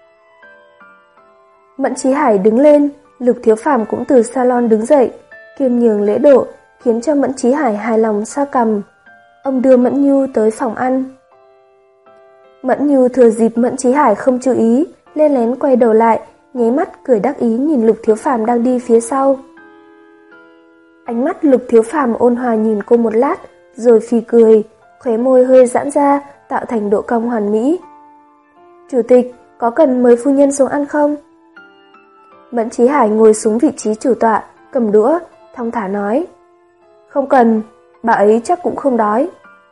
S1: Mẫn Chí Hải đứng lên, Lục Thiếu Phàm cũng từ salon đứng dậy, kiêm nhường lễ độ, khiến cho Mẫn Chí Hải hài lòng xoa cằm. Ông đưa Mẫn Nhu tới phòng ăn. Mẫn Nhu thừa dịp Mẫn Chí Hải không chú ý, lên lén quay đầu lại, nháy mắt cười đắc ý nhìn Lục Thiếu Phàm đang đi phía sau. Ánh mắt Lục Thiếu Phàm ôn hòa nhìn cô một lát, rồi phì cười, khóe môi hơi giãn ra, tạo thành độ cong hoàn mỹ. Chủ tịch, có cần mời phu nhân xuống ăn không? Mẫn Chí Hải ngồi xuống vị trí chủ tọa, cầm đũa, thong thả nói. Không cần, bà ấy chắc cũng không đói.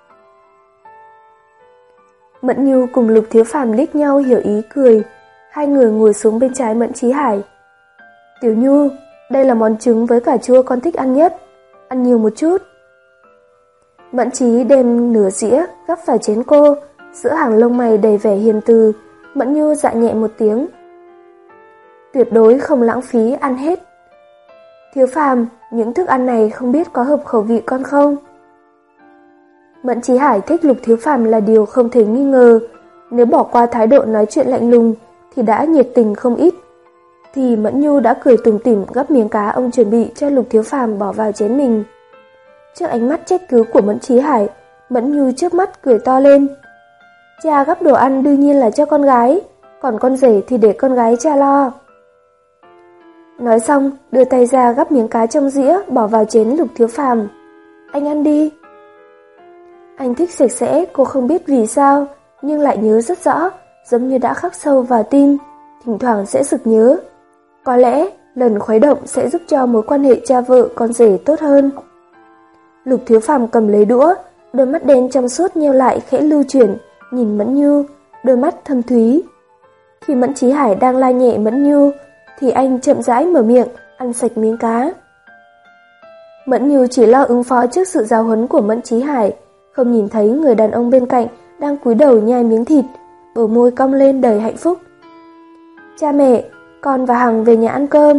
S1: Mẫn Nhu cùng Lục Thiếu Phàm liếc nhau hiểu ý cười, hai người ngồi xuống bên trái Mẫn Chí Hải. Tiểu Nhu, đây là món trứng với cà chua con thích ăn nhất, ăn nhiều một chút. Mẫn Chí đem nửa dĩa gắp vào chén cô, giữa hàng lông mày đầy vẻ hiền từ. Mẫn Nhu dạ nhẹ một tiếng. Tuyệt đối không lãng phí, ăn hết. Thiếu Phàm, những thức ăn này không biết có hợp khẩu vị con không? Mẫn Chí Hải thích Lục Thiếu Phàm là điều không thể nghi ngờ. Nếu bỏ qua thái độ nói chuyện lạnh lùng thì đã nhiệt tình không ít. Thì Mẫn Nhu đã cười tủm tỉm gắp miếng cá ông chuẩn bị cho Lục Thiếu Phàm bỏ vào chén mình. Trước ánh mắt trách cứ của Mẫn Chí Hải, Mẫn Nhu trước mắt cười to lên. Cha gắp đồ ăn đương nhiên là cho con gái, còn con rể thì để con gái cha lo. Nói xong, đưa tay ra gắp miếng cá trong dĩa bỏ vào chén Lục Thiếu Phàm. Anh ăn đi. Anh thích sạch sẽ, cô không biết vì sao, nhưng lại nhớ rất rõ, giống như đã khắc sâu vào tim, thỉnh thoảng sẽ sực nhớ. Có lẽ, lần khuấy động sẽ giúp cho mối quan hệ cha vợ con rể tốt hơn. Lục Thiếu Phàm cầm lấy đũa, đôi mắt đen trong suốt nheo lại khẽ lưu chuyển, nhìn Mẫn Nhu, đôi mắt thâm thúy. Khi Mẫn Chí Hải đang la nhẹ Mẫn Nhu, thì anh chậm rãi mở miệng, ăn sạch miếng cá. Mẫn Nhu chỉ lo ứng phó trước sự giáo huấn của Mẫn Chí Hải, không nhìn thấy người đàn ông bên cạnh đang cúi đầu nhai miếng thịt, bờ môi cong lên đầy hạnh phúc. Cha mẹ, con và Hằng về nhà ăn cơm.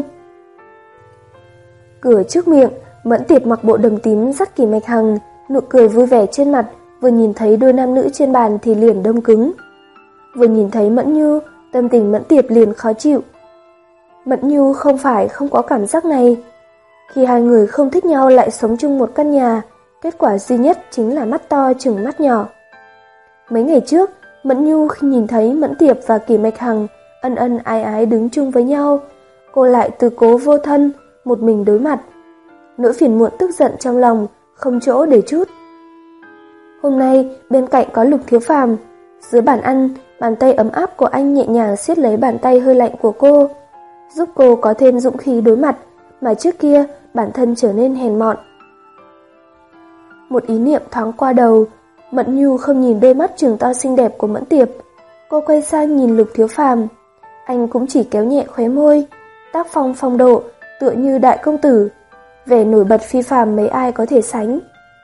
S1: Cửa trước miệng, Mẫn Tiệp mặc bộ đầm tím dắt Kỷ Mạch Hằng, nụ cười vui vẻ trên mặt, vừa nhìn thấy đôi nam nữ trên bàn thì liền đông cứng. Vừa nhìn thấy Mẫn Nhu, tâm tình Mẫn Tiệp liền khó chịu. Mẫn Nhu không phải không có cảm giác này. Khi hai người không thích nhau lại sống chung một căn nhà, kết quả duy nhất chính là mắt to chừng mắt nhỏ. Mấy ngày trước, Mẫn Nhu khi nhìn thấy Mẫn Tiệp và Kỷ Mạch Hằng ân ân ái ái đứng chung với nhau, cô lại từ cố vô thân, một mình đối mặt. Nỗi phiền muộn tức giận trong lòng, không chỗ để trút. Hôm nay, bên cạnh có Lục Thiếu Phàm. Dưới bàn ăn, bàn tay ấm áp của anh nhẹ nhàng siết lấy bàn tay hơi lạnh của cô, giúp cô có thêm dũng khí đối mặt, mà trước kia bản thân trở nên hèn mọn. Một ý niệm thoáng qua đầu, Mẫn Nhu không nhìn đôi mắt trừng to xinh đẹp của Mẫn Tiệp. Cô quay sang nhìn Lục Thiếu Phàm. Anh cũng chỉ kéo nhẹ khóe môi, tác phong phong độ, tựa như đại công tử, vẻ nổi bật phi phàm mấy ai có thể sánh.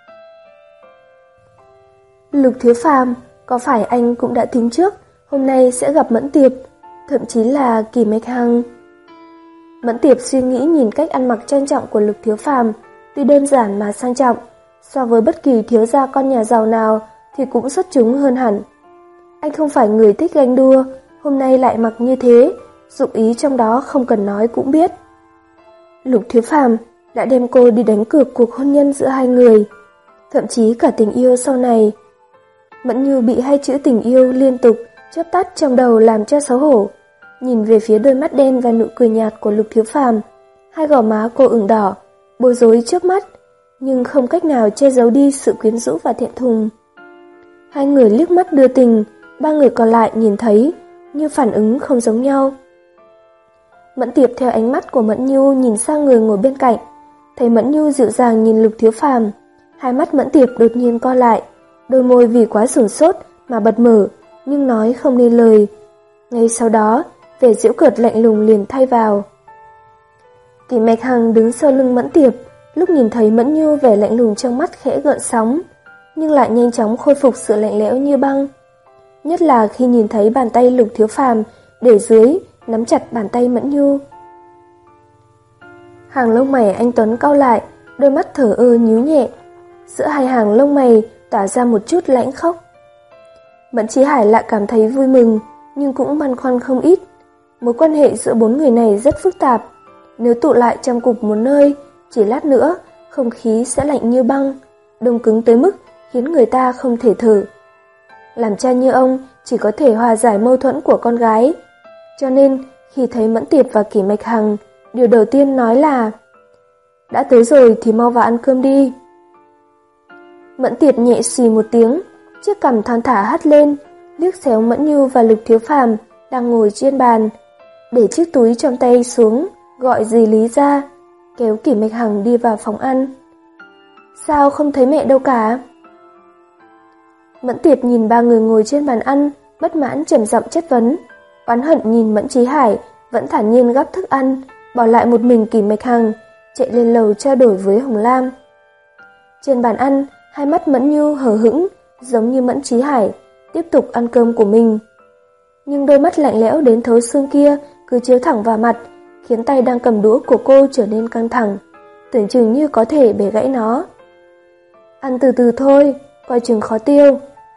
S1: Lục Thiếu Phàm, có phải anh cũng đã tính trước hôm nay sẽ gặp Mẫn Tiệp, thậm chí là Kỷ Mạch Hằng? Mẫn Tiệp suy nghĩ nhìn cách ăn mặc trang trọng của Lục Thiếu Phàm, tuy đơn giản mà sang trọng, so với bất kỳ thiếu gia con nhà giàu nào thì cũng xuất chúng hơn hẳn. Anh không phải người thích ganh đua, hôm nay lại mặc như thế, dụng ý trong đó không cần nói cũng biết. Lục Thiếu Phàm đã đem cô đi đánh cược cuộc hôn nhân giữa hai người, thậm chí cả tình yêu sau này. Mẫn Nhu bị hai chữ tình yêu liên tục chớp tắt trong đầu làm cho xấu hổ, nhìn về phía đôi mắt đen và nụ cười nhạt của Lục Thiếu Phàm, hai gò má cô ửng đỏ, bối rối trước mắt, nhưng không cách nào che giấu đi sự quyến rũ và thẹn thùng. Hai người liếc mắt đưa tình, ba người còn lại nhìn thấy, như phản ứng không giống nhau. Mẫn Tiệp theo ánh mắt của Mẫn Nhu nhìn sang người ngồi bên cạnh, thấy Mẫn Nhu dịu dàng nhìn Lục Thiếu Phàm, hai mắt Mẫn Tiệp đột nhiên co lại, đôi môi vì quá sửng sốt mà bật mở, nhưng nói không nên lời. Ngay sau đó, vẻ giễu cợt lạnh lùng liền thay vào. Kỷ Mạch Hằng đứng sau lưng Mẫn Tiệp, lúc nhìn thấy Mẫn Nhu vẻ lạnh lùng trong mắt khẽ gợn sóng, nhưng lại nhanh chóng khôi phục sự lạnh lẽo như băng. Nhất là khi nhìn thấy bàn tay Lục Thiếu Phàm để dưới nắm chặt bàn tay Mẫn Nhu. Hàng lông mày anh Tuấn cau lại, đôi mắt thở ơ nhíu nhẹ. Giữa hai hàng lông mày tỏa ra một chút lãnh khốc. Mẫn Chí Hải lại cảm thấy vui mừng, nhưng cũng băn khoăn không ít. Mối quan hệ giữa bốn người này rất phức tạp. Nếu tụ lại trong cục một nơi, chỉ lát nữa, không khí sẽ lạnh như băng, đông cứng tới mức khiến người ta không thể thở. Làm cha như ông chỉ có thể hòa giải mâu thuẫn của con gái. Cho nên, khi thấy Mẫn Tiệp và Kỷ Mạch Hằng, điều đầu tiên nói là: đã tới rồi thì mau vào ăn cơm đi. Mẫn Tiệp nhẹ xì một tiếng, chiếc cằm thon thả hất lên, liếc xéo Mẫn Nhu và Lục Thiếu Phàm đang ngồi trên bàn, để chiếc túi trong tay xuống, gọi dì Lý ra, kéo Kỷ Mạch Hằng đi vào phòng ăn. Sao không thấy mẹ đâu cả? Mẫn Tiệp nhìn ba người ngồi trên bàn ăn, bất mãn trầm giọng chất vấn, oán hận nhìn Mẫn Chí Hải vẫn thản nhiên gắp thức ăn, bỏ lại một mình Kỷ Mạch Hằng, chạy lên lầu trao đổi với Hồng Lam. Trên bàn ăn, hai mắt Mẫn Nhu hờ hững, giống như Mẫn Chí Hải, tiếp tục ăn cơm của mình. Nhưng đôi mắt lạnh lẽo đến thấu xương kia cứ chiếu thẳng vào mặt, khiến tay đang cầm đũa của cô trở nên căng thẳng, tưởng chừng như có thể bẻ gãy nó. Ăn từ từ thôi, coi chừng khó tiêu.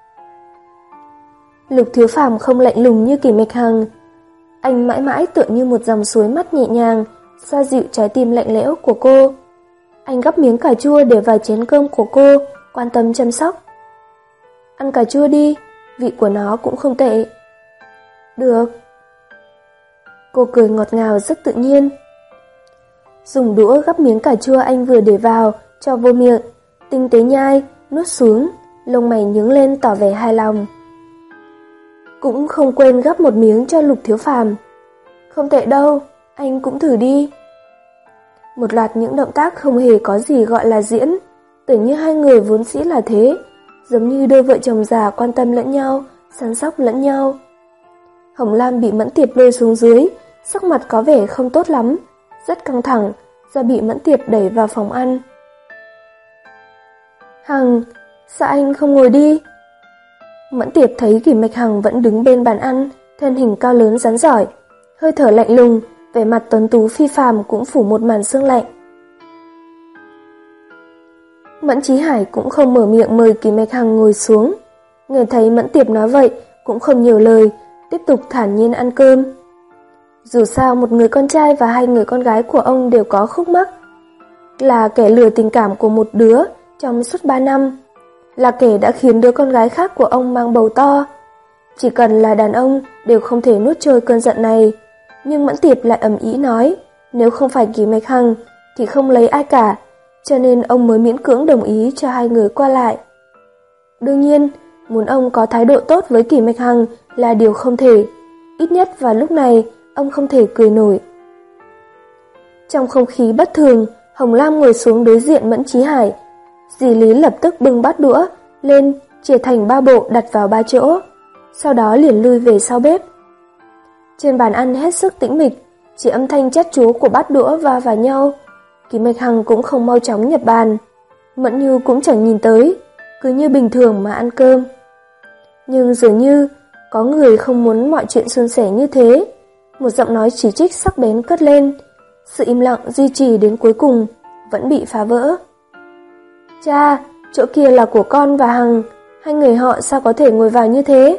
S1: Lục Thiếu Phàm không lạnh lùng như Kỷ Mạch Hằng. Anh mãi mãi tựa như một dòng suối mắt nhẹ nhàng, xoa dịu trái tim lạnh lẽo của cô. Anh gắp miếng cà chua để vào chén cơm của cô, quan tâm chăm sóc. Ăn cà chua đi, vị của nó cũng không tệ. Được. Cô cười ngọt ngào rất tự nhiên. Dùng đũa gắp miếng cà chua anh vừa để vào, cho vô miệng, tinh tế nhai, nuốt xuống, lông mày nhướng lên tỏ vẻ hài lòng. Cũng không quên gắp một miếng cho Lục Thiếu Phàm. Không tệ đâu, anh cũng thử đi. Một loạt những động tác không hề có gì gọi là diễn, tưởng như hai người vốn dĩ là thế, giống như đôi vợ chồng già quan tâm lẫn nhau, săn sóc lẫn nhau. Hồng Lam bị Mẫn Tiệp lôi xuống dưới, sắc mặt có vẻ không tốt lắm, rất căng thẳng, do bị Mẫn Tiệp đẩy vào phòng ăn. Hằng, sao anh không ngồi đi? Mẫn Tiệp thấy Kỷ Mạch Hằng vẫn đứng bên bàn ăn, thân hình cao lớn rắn giỏi, hơi thở lạnh lùng, vẻ mặt tuấn tú phi phàm cũng phủ một màn sương lạnh. Mẫn Chí Hải cũng không mở miệng mời Kỷ Mạch Hằng ngồi xuống. Nghe thấy Mẫn Tiệp nói vậy, cũng không nhiều lời, tiếp tục thản nhiên ăn cơm. Dù sao một người con trai và hai người con gái của ông đều có khúc mắc. Là kẻ lừa tình cảm của một đứa trong suốt ba năm, là kẻ đã khiến đứa con gái khác của ông mang bầu to. Chỉ cần là đàn ông đều không thể nuốt trôi cơn giận này. Nhưng Mẫn Tiệp lại ầm ĩ nói, nếu không phải Kỷ Mạch Hằng thì không lấy ai cả, cho nên ông mới miễn cưỡng đồng ý cho hai người qua lại. Đương nhiên, muốn ông có thái độ tốt với Kỷ Mạch Hằng là điều không thể, ít nhất vào lúc này ông không thể cười nổi. Trong không khí bất thường, Hồng Lam ngồi xuống đối diện Mẫn Chí Hải. Dì Lý lập tức bưng bát đũa lên, chia thành ba bộ đặt vào ba chỗ, sau đó liền lui về sau bếp. Trên bàn ăn hết sức tĩnh mịch, chỉ âm thanh chát chúa của bát đũa va vào nhau. Kỷ Mạch Hằng cũng không mau chóng nhập bàn, Mẫn Nhu cũng chẳng nhìn tới, cứ như bình thường mà ăn cơm. Nhưng dường như có người không muốn mọi chuyện suôn sẻ như thế. Một giọng nói chỉ trích sắc bén cất lên, sự im lặng duy trì đến cuối cùng vẫn bị phá vỡ. Cha, chỗ kia là của con và Hằng, hai người họ sao có thể ngồi vào như thế?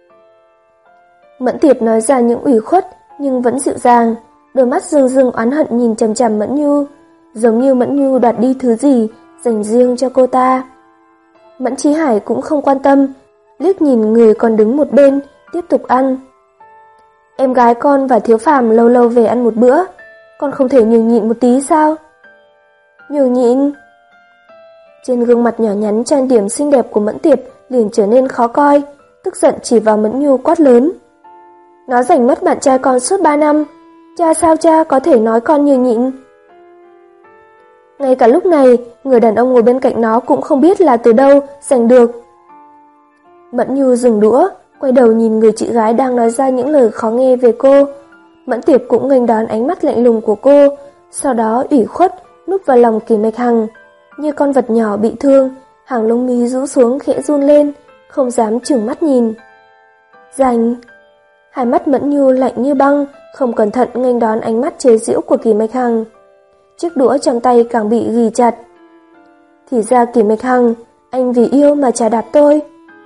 S1: Mẫn Tiệp nói ra những ủy khuất nhưng vẫn dịu dàng, đôi mắt rưng rưng oán hận nhìn chằm chằm Mẫn Nhu, giống như Mẫn Nhu đoạt đi thứ gì dành riêng cho cô ta. Mẫn Chí Hải cũng không quan tâm, liếc nhìn người còn đứng một bên, tiếp tục ăn. Em gái con và Thiếu Phàm lâu lâu về ăn một bữa, con không thể nhường nhịn một tí sao? Nhường nhịn? Trên gương mặt nhỏ nhắn trang điểm xinh đẹp của Mẫn Tiệp liền trở nên khó coi, tức giận chỉ vào Mẫn Nhu quát lớn. Nó giành mất bạn trai con suốt ba năm, cha sao cha có thể nói con nhường nhịn? Ngay cả lúc này, người đàn ông ngồi bên cạnh nó cũng không biết là từ đâu giành được. Mẫn Nhu dừng đũa, quay đầu nhìn người chị gái đang nói ra những lời khó nghe về cô. Mẫn Tiệp cũng nghênh đón ánh mắt lạnh lùng của cô, sau đó ủy khuất núp vào lòng Kỳ Mạch Hằng, như con vật nhỏ bị thương, hàng lông mi rũ xuống khẽ run lên, không dám chừng mắt nhìn. Giành. Hai mắt Mẫn Nhu lạnh như băng, không cẩn thận nghênh đón ánh mắt chế giễu của Kỳ Mạch Hằng. Chiếc đũa trong tay càng bị ghì chặt. Thì ra Kỳ Mạch Hằng, anh vì yêu mà chà đạp tôi.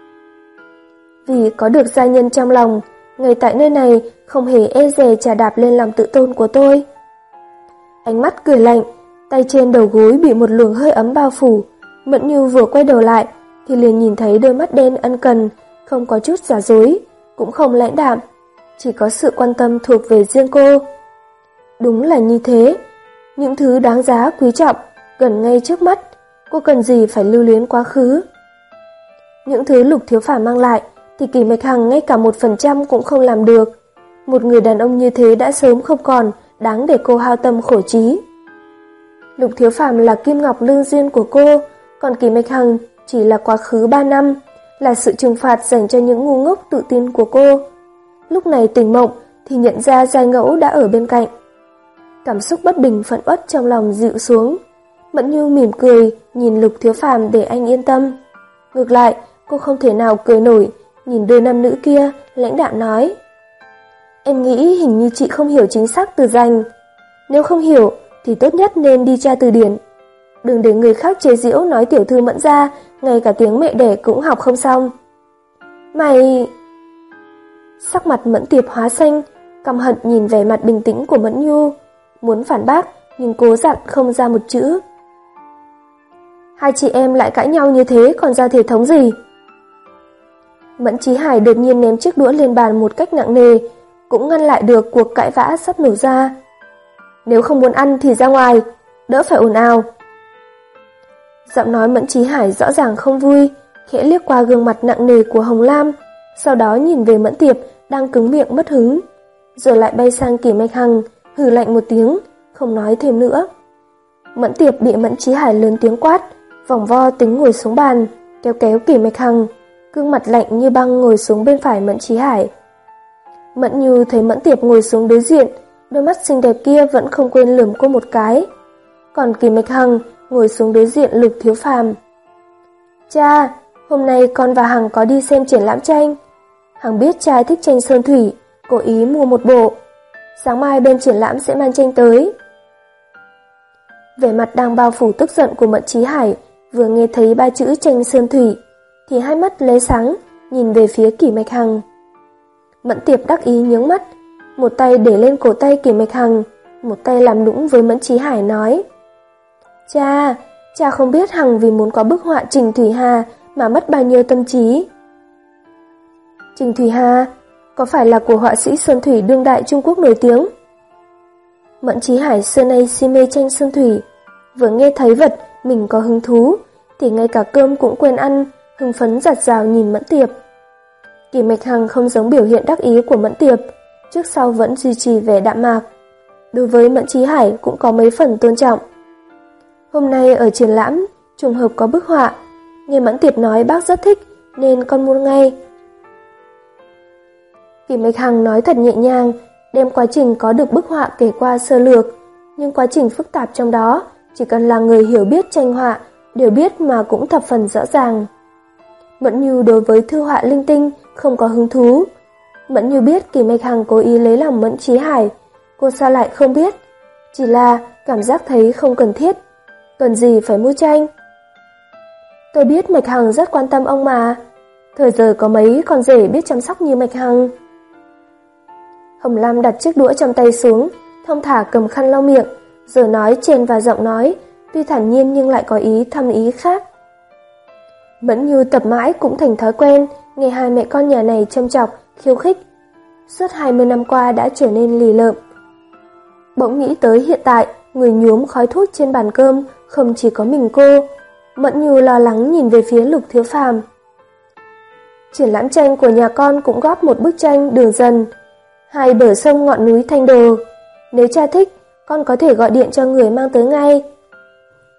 S1: Vì có được gia nhân trong lòng, ngay tại nơi này không hề e dè chà đạp lên lòng tự tôn của tôi. Ánh mắt cười lạnh, tay trên đầu gối bị một luồng hơi ấm bao phủ. Mẫn Nhu vừa quay đầu lại thì liền nhìn thấy đôi mắt đen ân cần, không có chút giả dối, cũng không lãnh đạm, chỉ có sự quan tâm thuộc về riêng cô. Đúng là như thế, những thứ đáng giá quý trọng gần ngay trước mắt, cô cần gì phải lưu luyến quá khứ. Những thứ Lục Thiếu Phàm mang lại thì Kỳ Mạch Hằng ngay cả một phần trăm cũng không làm được. Một người đàn ông như thế đã sớm không còn đáng để cô hao tâm khổ trí. Lục Thiếu Phàm là kim ngọc lương duyên của cô, còn Kỳ Mạch Hằng chỉ là quá khứ ba năm, là sự trừng phạt dành cho những ngu ngốc tự tin của cô. Lúc này tỉnh mộng thì nhận ra Giai Ngẫu đã ở bên cạnh. Cảm xúc bất bình phẫn uất trong lòng dịu xuống. Mẫn Nhu mỉm cười nhìn Lục Thiếu Phàm để anh yên tâm. Ngược lại, cô không thể nào cười nổi, nhìn đôi nam nữ kia, lãnh đạm nói: Em nghĩ hình như chị không hiểu chính xác từ Giành. Nếu không hiểu thì tốt nhất nên đi tra từ điển. Đừng để người khác chế giễu nói tiểu thư Mẫn gia ngay cả tiếng mẹ đẻ cũng học không xong. Mày... Sắc mặt Mẫn Tiệp hóa xanh, căm hận nhìn vẻ mặt bình tĩnh của Mẫn Nhu, muốn phản bác nhưng cố dặn không ra một chữ. Hai chị em lại cãi nhau như thế còn ra thể thống gì? Mẫn Chí Hải đột nhiên ném chiếc đũa lên bàn một cách nặng nề, cũng ngăn lại được cuộc cãi vã sắp nổ ra. Nếu không muốn ăn thì ra ngoài, đỡ phải ồn ào. Giọng nói Mẫn Chí Hải rõ ràng không vui, khẽ liếc qua gương mặt nặng nề của Hồng Lam, sau đó nhìn về Mẫn Tiệp đang cứng miệng mất hứng, rồi lại bay sang Kỳ Mạch Hằng, hừ lạnh một tiếng, không nói thêm nữa. Mẫn Tiệp bị Mẫn Chí Hải lớn tiếng quát, vòng vo tính ngồi xuống bàn, kéo kéo Kỳ Mạch Hằng, gương mặt lạnh như băng ngồi xuống bên phải Mẫn Chí Hải. Mẫn Như thấy Mẫn Tiệp ngồi xuống đối diện, đôi mắt xinh đẹp kia vẫn không quên lườm cô một cái. Còn Kỳ Mạch Hằng ngồi xuống đối diện Lục Thiếu Phàm. Cha, hôm nay con và Hằng có đi xem triển lãm tranh. Hằng biết cha thích tranh sơn thủy, cố ý mua một bộ. Sáng mai bên triển lãm sẽ mang tranh tới. Vẻ mặt đang bao phủ tức giận của Mẫn Chí Hải vừa nghe thấy ba chữ tranh sơn thủy thì hai mắt lóe sáng nhìn về phía Kỳ Mạch Hằng. Mẫn Tiệp đắc ý nhướng mắt, một tay để lên cổ tay Kỳ Mạch Hằng, một tay làm nũng với Mẫn Chí Hải nói: Cha, cha không biết Hằng vì muốn có bức họa Trình Thủy Hà mà mất bao nhiêu tâm trí. Trình Thủy Hà có phải là của họa sĩ sơn thủy đương đại Trung Quốc nổi tiếng? Mẫn Chí Hải xưa nay si mê tranh sơn thủy, vừa nghe thấy vật mình có hứng thú thì ngay cả cơm cũng quên ăn, hưng phấn giặt rào nhìn Mẫn Tiệp. Kỳ Mạch Hằng không giống biểu hiện đắc ý của Mẫn Tiệp, trước sau vẫn duy trì vẻ đạm mạc. Đối với Mẫn Chí Hải cũng có mấy phần tôn trọng. Hôm nay ở triển lãm, trùng hợp có bức họa, nghe Mẫn Tiệp nói bác rất thích nên con mua ngay. Kỳ Mạch Hằng nói thật nhẹ nhàng, đem quá trình có được bức họa kể qua sơ lược, nhưng quá trình phức tạp trong đó, chỉ cần là người hiểu biết tranh họa, đều biết mà cũng thập phần rõ ràng. Mẫn Như đối với thư họa linh tinh không có hứng thú. Mẫn Như biết Kỳ Mạch Hằng cố ý lấy lòng Mẫn Chí Hải, cô sao lại không biết, chỉ là cảm giác thấy không cần thiết. Cần gì phải mua tranh? Tôi biết Mạch Hằng rất quan tâm ông mà, thời giờ có mấy con rể biết chăm sóc như Mạch Hằng. Hồng Lam đặt chiếc đũa trong tay xuống, thong thả cầm khăn lau miệng, giờ nói trên và giọng nói, tuy thản nhiên nhưng lại có ý thâm ý khác. Mẫn Như tập mãi cũng thành thói quen, nghe hai mẹ con nhà này châm chọc, khiêu khích. Suốt hai mươi năm qua đã trở nên lì lợm. Bỗng nghĩ tới hiện tại, người nhuốm khói thuốc trên bàn cơm không chỉ có mình cô. Mẫn Như lo lắng nhìn về phía Lục Thiếu Phàm. Triển lãm tranh của nhà con cũng góp một bức tranh Đường Dần, hai bờ sông ngọn núi Thanh Đồ. Nếu cha thích, con có thể gọi điện cho người mang tới ngay.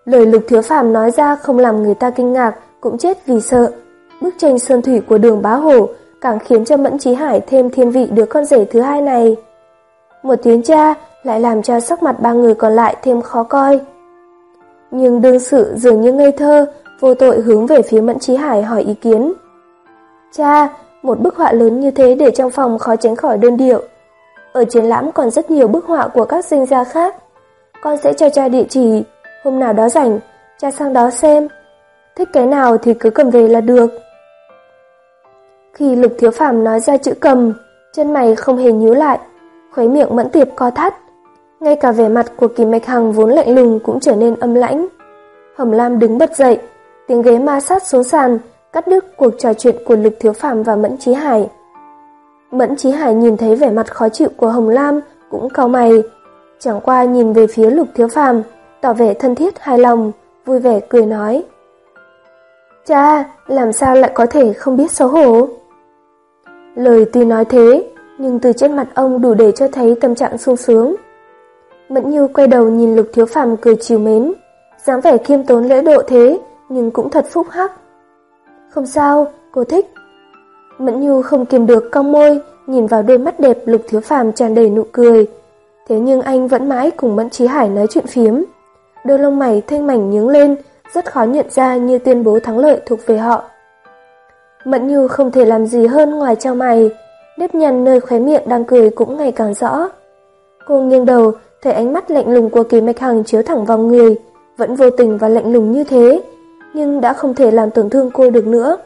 S1: Lời Lục Thiếu Phàm nói ra không làm người ta kinh ngạc, cũng chết vì sợ. Bức tranh sơn thủy của Đường Bá Hổ càng khiến cho Mẫn Chí Hải thêm thiên vị đứa con rể thứ hai này. Một tiếng cha lại làm cho sắc mặt ba người còn lại thêm khó coi. Nhưng đương sự dường như ngây thơ, vô tội hướng về phía Mẫn Chí Hải hỏi ý kiến. Cha, một bức họa lớn như thế để trong phòng khó tránh khỏi đơn điệu. Ở triển lãm còn rất nhiều bức họa của các danh gia khác. Con sẽ cho cha địa chỉ, hôm nào đó rảnh, cha sang đó xem. Thích cái nào thì cứ cầm về là được. Khi Lục Thiếu Phàm nói ra chữ cầm, chân mày không hề nhíu lại, khóe miệng Mẫn Tiệp co thắt. Ngay cả vẻ mặt của Kỳ Mạch Hằng vốn lạnh lùng cũng trở nên âm lãnh. Hồng Lam đứng bật dậy, tiếng ghế ma sát xuống sàn, cắt đứt cuộc trò chuyện của Lục Thiếu Phàm và Mẫn Chí Hải. Mẫn Chí Hải nhìn thấy vẻ mặt khó chịu của Hồng Lam cũng cau mày, chẳng qua nhìn về phía Lục Thiếu Phàm, tỏ vẻ thân thiết hài lòng, vui vẻ cười nói: Cha, làm sao lại có thể không biết xấu hổ? Lời tuy nói thế, nhưng từ trên mặt ông đủ để cho thấy tâm trạng sung sướng. Mẫn Như quay đầu nhìn Lục Thiếu Phàm cười trìu mến, dáng vẻ khiêm tốn lễ độ thế, nhưng cũng thật phúc hắc. Không sao, cô thích. Mẫn Như không kiềm được cong môi, nhìn vào đôi mắt đẹp Lục Thiếu Phàm tràn đầy nụ cười. Thế nhưng anh vẫn mãi cùng Mẫn Chí Hải nói chuyện phiếm. Đôi lông mày thanh mảnh nhướng lên, rất khó nhận ra như tuyên bố thắng lợi thuộc về họ. Mẫn Như không thể làm gì hơn ngoài trao mày, nếp nhăn nơi khóe miệng đang cười cũng ngày càng rõ. Cô nghiêng đầu, thấy ánh mắt lạnh lùng của Kỳ Mạch Hằng chiếu thẳng vào người, vẫn vô tình và lạnh lùng như thế, nhưng đã không thể làm tổn thương cô được nữa.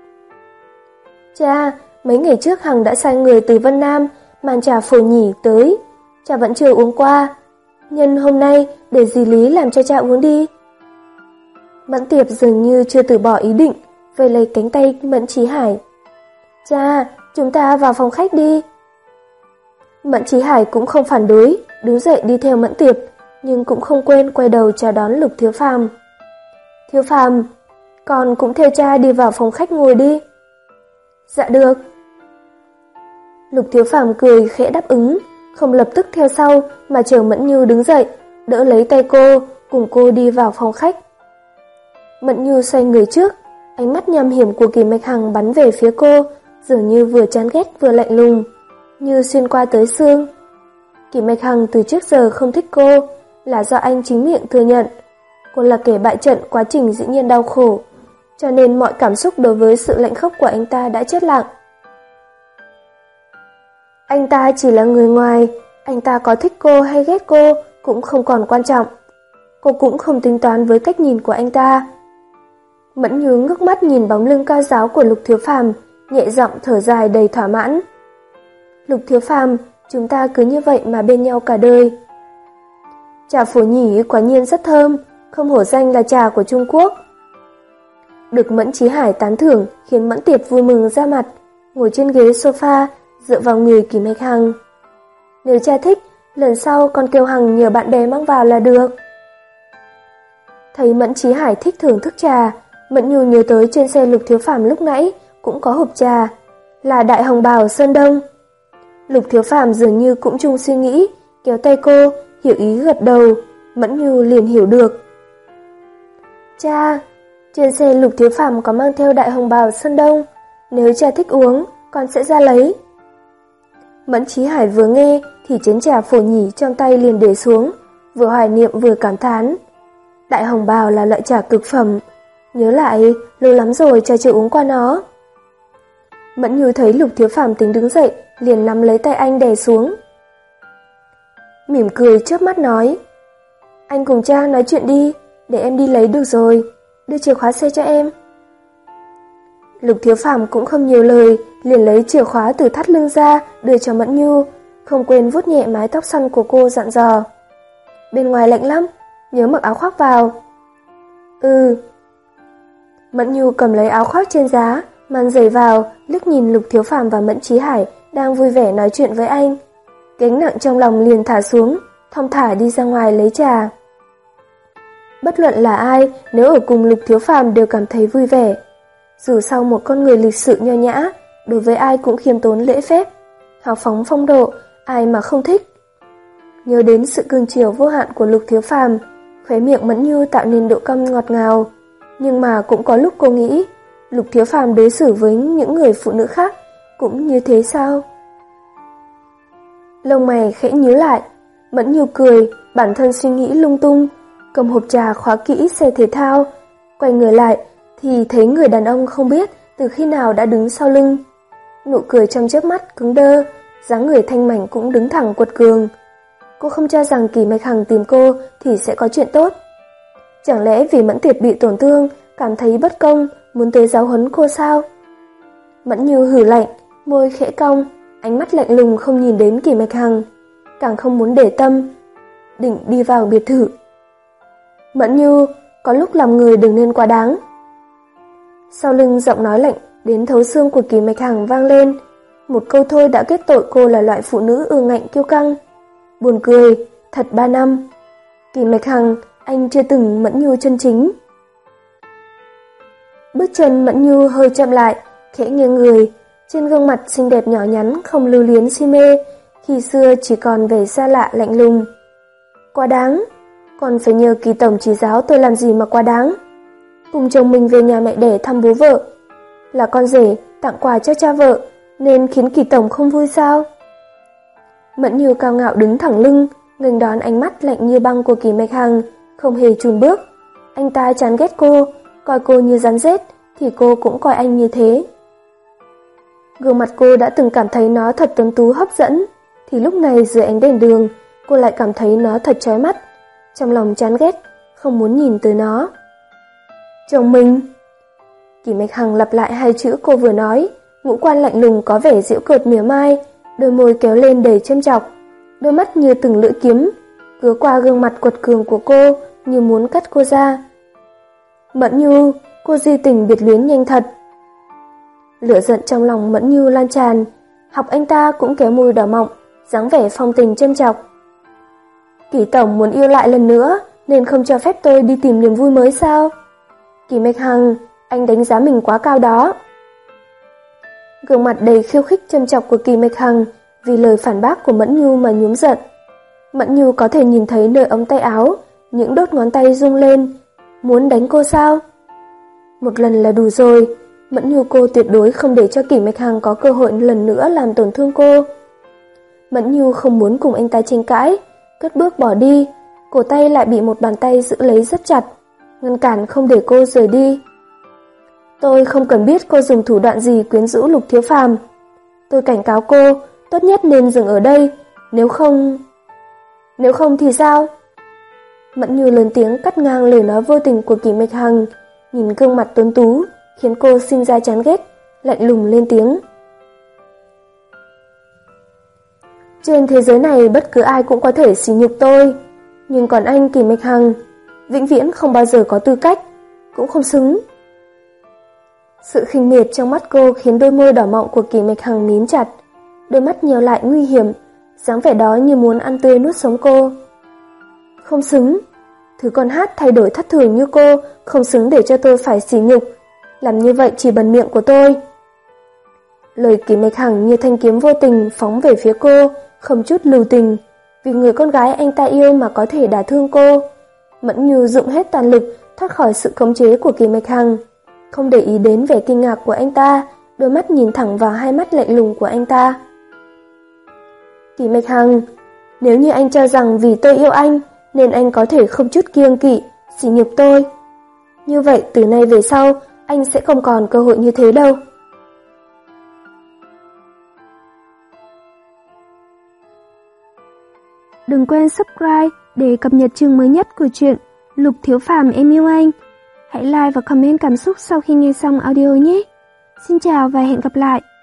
S1: Cha, mấy ngày trước Hằng đã sai người từ Vân Nam mang trà phổ nhỉ tới, cha vẫn chưa uống qua. Nhân hôm nay để dì Lý làm cho cha uống đi. Mẫn Tiệp dường như chưa từ bỏ ý định, vây lấy cánh tay Mẫn Chí Hải. Cha, chúng ta vào phòng khách đi. Mẫn Chí Hải cũng không phản đối, đứng dậy đi theo Mẫn Tiệp, nhưng cũng không quên quay đầu chào đón Lục Thiếu Phàm. Thiếu Phàm, con cũng theo cha đi vào phòng khách ngồi đi. Dạ được. Lục Thiếu Phàm cười khẽ đáp ứng, không lập tức theo sau mà chờ Mẫn Như đứng dậy, đỡ lấy tay cô, cùng cô đi vào phòng khách. Mẫn Như xoay người trước, ánh mắt nham hiểm của Kỳ Mạch Hằng bắn về phía cô, dường như vừa chán ghét vừa lạnh lùng, như xuyên qua tới xương. Kỳ Mạch Hằng từ trước giờ không thích cô, là do anh chính miệng thừa nhận. Cô là kẻ bại trận quá trình dĩ nhiên đau khổ, cho nên mọi cảm xúc đối với sự lạnh khốc của anh ta đã chết lặng. Anh ta chỉ là người ngoài, anh ta có thích cô hay ghét cô cũng không còn quan trọng. Cô cũng không tính toán với cách nhìn của anh ta. Mẫn Như ngước mắt nhìn bóng lưng cao giáo của Lục Thiếu Phàm, nhẹ giọng thở dài đầy thỏa mãn. Lục Thiếu Phàm, chúng ta cứ như vậy mà bên nhau cả đời. Trà phổ nhỉ quả nhiên rất thơm, không hổ danh là trà của Trung Quốc. Được Mẫn Chí Hải tán thưởng khiến Mẫn Tiệp vui mừng ra mặt, ngồi trên ghế sofa, dựa vào người Kỳ Mạch Hằng. Nếu cha thích, lần sau con kêu Hằng nhờ bạn bè mang vào là được. Thấy Mẫn Chí Hải thích thưởng thức trà, Mẫn Nhu nhớ tới trên xe Lục Thiếu Phàm lúc nãy cũng có hộp trà, là Đại Hồng Bào Sơn Đông. Lục Thiếu Phàm dường như cũng chung suy nghĩ, kéo tay cô, hiểu ý gật đầu, Mẫn Nhu liền hiểu được. Cha, trên xe Lục Thiếu Phàm có mang theo Đại Hồng Bào Sơn Đông, nếu cha thích uống, con sẽ ra lấy. Mẫn Chí Hải vừa nghe thì chén trà phổ nhỉ trong tay liền để xuống, vừa hoài niệm vừa cảm thán. Đại Hồng Bào là loại trà cực phẩm, nhớ lại lâu lắm rồi cha chưa uống qua nó. Mẫn Như thấy Lục Thiếu Phàm tính đứng dậy, liền nắm lấy tay anh đè xuống. Mỉm cười chớp mắt nói, anh cùng cha nói chuyện đi, để em đi lấy được rồi, đưa chìa khóa xe cho em. Lục Thiếu Phàm cũng không nhiều lời, liền lấy chìa khóa từ thắt lưng ra, đưa cho Mẫn Như, không quên vuốt nhẹ mái tóc xoăn của cô dặn dò. Bên ngoài lạnh lắm, nhớ mặc áo khoác vào. Ừ. Mẫn Như cầm lấy áo khoác trên giá, mang giày vào, liếc nhìn Lục Thiếu Phàm và Mẫn Chí Hải đang vui vẻ nói chuyện với anh. Gánh nặng trong lòng liền thả xuống, thong thả đi ra ngoài lấy trà. Bất luận là ai, nếu ở cùng Lục Thiếu Phàm đều cảm thấy vui vẻ. Dù sao một con người lịch sự nho nhã, đối với ai cũng khiêm tốn lễ phép, hào phóng phong độ, ai mà không thích. Nhớ đến sự cưng chiều vô hạn của Lục Thiếu Phàm, Khóe miệng Mẫn Như tạo nên độ cong ngọt ngào, nhưng mà cũng có lúc cô nghĩ, Lục Thiếu Phàm đối xử với những người phụ nữ khác cũng như thế sao? Lông mày khẽ nhíu lại, Mẫn Như cười, bản thân suy nghĩ lung tung, cầm hộp trà khóa kỹ xe thể thao, quay người lại thì thấy người đàn ông không biết từ khi nào đã đứng sau lưng. Nụ cười trong chớp mắt cứng đơ, dáng người thanh mảnh cũng đứng thẳng quật cường. Cô không cho rằng Kỳ Mạch Hằng tìm cô thì sẽ có chuyện tốt. Chẳng lẽ vì Mẫn Tuyệt bị tổn thương, cảm thấy bất công, muốn tới giáo huấn cô sao? Mẫn Như hừ lạnh, môi khẽ cong, ánh mắt lạnh lùng không nhìn đến Kỳ Mạch Hằng, càng không muốn để tâm, định đi vào biệt thự. Mẫn Như, có lúc làm người đừng nên quá đáng. Sau lưng giọng nói lạnh đến thấu xương của Kỳ Mạch Hằng vang lên, một câu thôi đã kết tội cô là loại phụ nữ ương ngạnh kiêu căng. Buồn cười, thật ba năm. Kỳ Mạch Hằng, anh chưa từng Mẫn Như chân chính. Bước chân Mẫn Như hơi chậm lại, khẽ nghiêng người, trên gương mặt xinh đẹp nhỏ nhắn không lưu luyến si mê, khi xưa chỉ còn vẻ xa lạ lạnh lùng. Quá đáng, còn phải nhờ Kỳ tổng chỉ giáo tôi làm gì mà quá đáng. Cùng chồng mình về nhà mẹ đẻ thăm bố vợ, là con rể tặng quà cho cha vợ, nên khiến Kỳ tổng không vui sao? Mẫn Như cao ngạo đứng thẳng lưng, nghênh đón ánh mắt lạnh như băng của Kỳ Mạch Hằng, không hề chùn bước. Anh ta chán ghét cô, coi cô như rắn rết, thì cô cũng coi anh như thế. Gương mặt cô đã từng cảm thấy nó thật tuấn tú hấp dẫn, thì lúc này dưới ánh đèn đường, cô lại cảm thấy nó thật chói mắt, trong lòng chán ghét, không muốn nhìn tới nó. Chồng mình. Kỳ Mạch Hằng lặp lại hai chữ cô vừa nói, ngũ quan lạnh lùng có vẻ giễu cợt mỉa mai, đôi môi kéo lên đầy châm chọc, đôi mắt như từng lưỡi kiếm, cứa qua gương mặt quật cường của cô như muốn cắt cô ra. Mẫn Như, cô di tình biệt luyến nhanh thật. Lửa giận trong lòng Mẫn Như lan tràn, học anh ta cũng kéo môi đỏ mọng, dáng vẻ phong tình châm chọc. Kỳ tổng muốn yêu lại lần nữa, nên không cho phép tôi đi tìm niềm vui mới sao? Kỳ Mạch Hằng, anh đánh giá mình quá cao đó. Gương mặt đầy khiêu khích châm chọc của Kỳ Mạch Hằng vì lời phản bác của Mẫn Như mà nhúm giận. Mẫn Như có thể nhìn thấy nơi ống tay áo, những đốt ngón tay rung lên, muốn đánh cô sao? Một lần là đủ rồi, Mẫn Như cô tuyệt đối không để cho Kỳ Mạch Hằng có cơ hội lần nữa làm tổn thương cô. Mẫn Như không muốn cùng anh ta tranh cãi, cất bước bỏ đi, cổ tay lại bị một bàn tay giữ lấy rất chặt, ngăn cản không để cô rời đi. Tôi không cần biết cô dùng thủ đoạn gì quyến rũ Lục Thiếu Phàm. Tôi cảnh cáo cô, tốt nhất nên dừng ở đây, nếu không... Nếu không thì sao? Mẫn Như lớn tiếng cắt ngang lời nói vô tình của Kỳ Mạch Hằng, nhìn gương mặt tuấn tú, khiến cô sinh ra chán ghét, lạnh lùng lên tiếng. Trên thế giới này bất cứ ai cũng có thể sỉ nhục tôi, nhưng còn anh Kỳ Mạch Hằng, vĩnh viễn không bao giờ có tư cách, cũng không xứng. Sự khinh miệt trong mắt cô khiến đôi môi đỏ mọng của Kỳ Mạch Hằng mím chặt, đôi mắt nheo lại nguy hiểm, dáng vẻ đó như muốn ăn tươi nuốt sống cô. Không xứng, thứ con hát thay đổi thất thường như cô không xứng để cho tôi phải sỉ nhục, làm như vậy chỉ bẩn miệng của tôi. Lời Kỳ Mạch Hằng như thanh kiếm vô tình phóng về phía cô, không chút lưu tình, vì người con gái anh ta yêu mà có thể đả thương cô. Mẫn Như dụng hết toàn lực thoát khỏi sự khống chế của Kỳ Mạch Hằng, không để ý đến vẻ kinh ngạc của anh ta, đôi mắt nhìn thẳng vào hai mắt lạnh lùng của anh ta. Kỳ Mạch Hằng, nếu như anh cho rằng vì tôi yêu anh nên anh có thể không chút kiêng kỵ sỉ nhục tôi, như vậy từ nay về sau anh sẽ không còn cơ hội như thế đâu.
S3: Đừng quên subscribe để cập nhật chương mới nhất của truyện Lục Thiếu Phàm Em Yêu Anh. Hãy like và comment cảm xúc sau khi nghe xong audio nhé. Xin chào và hẹn gặp lại.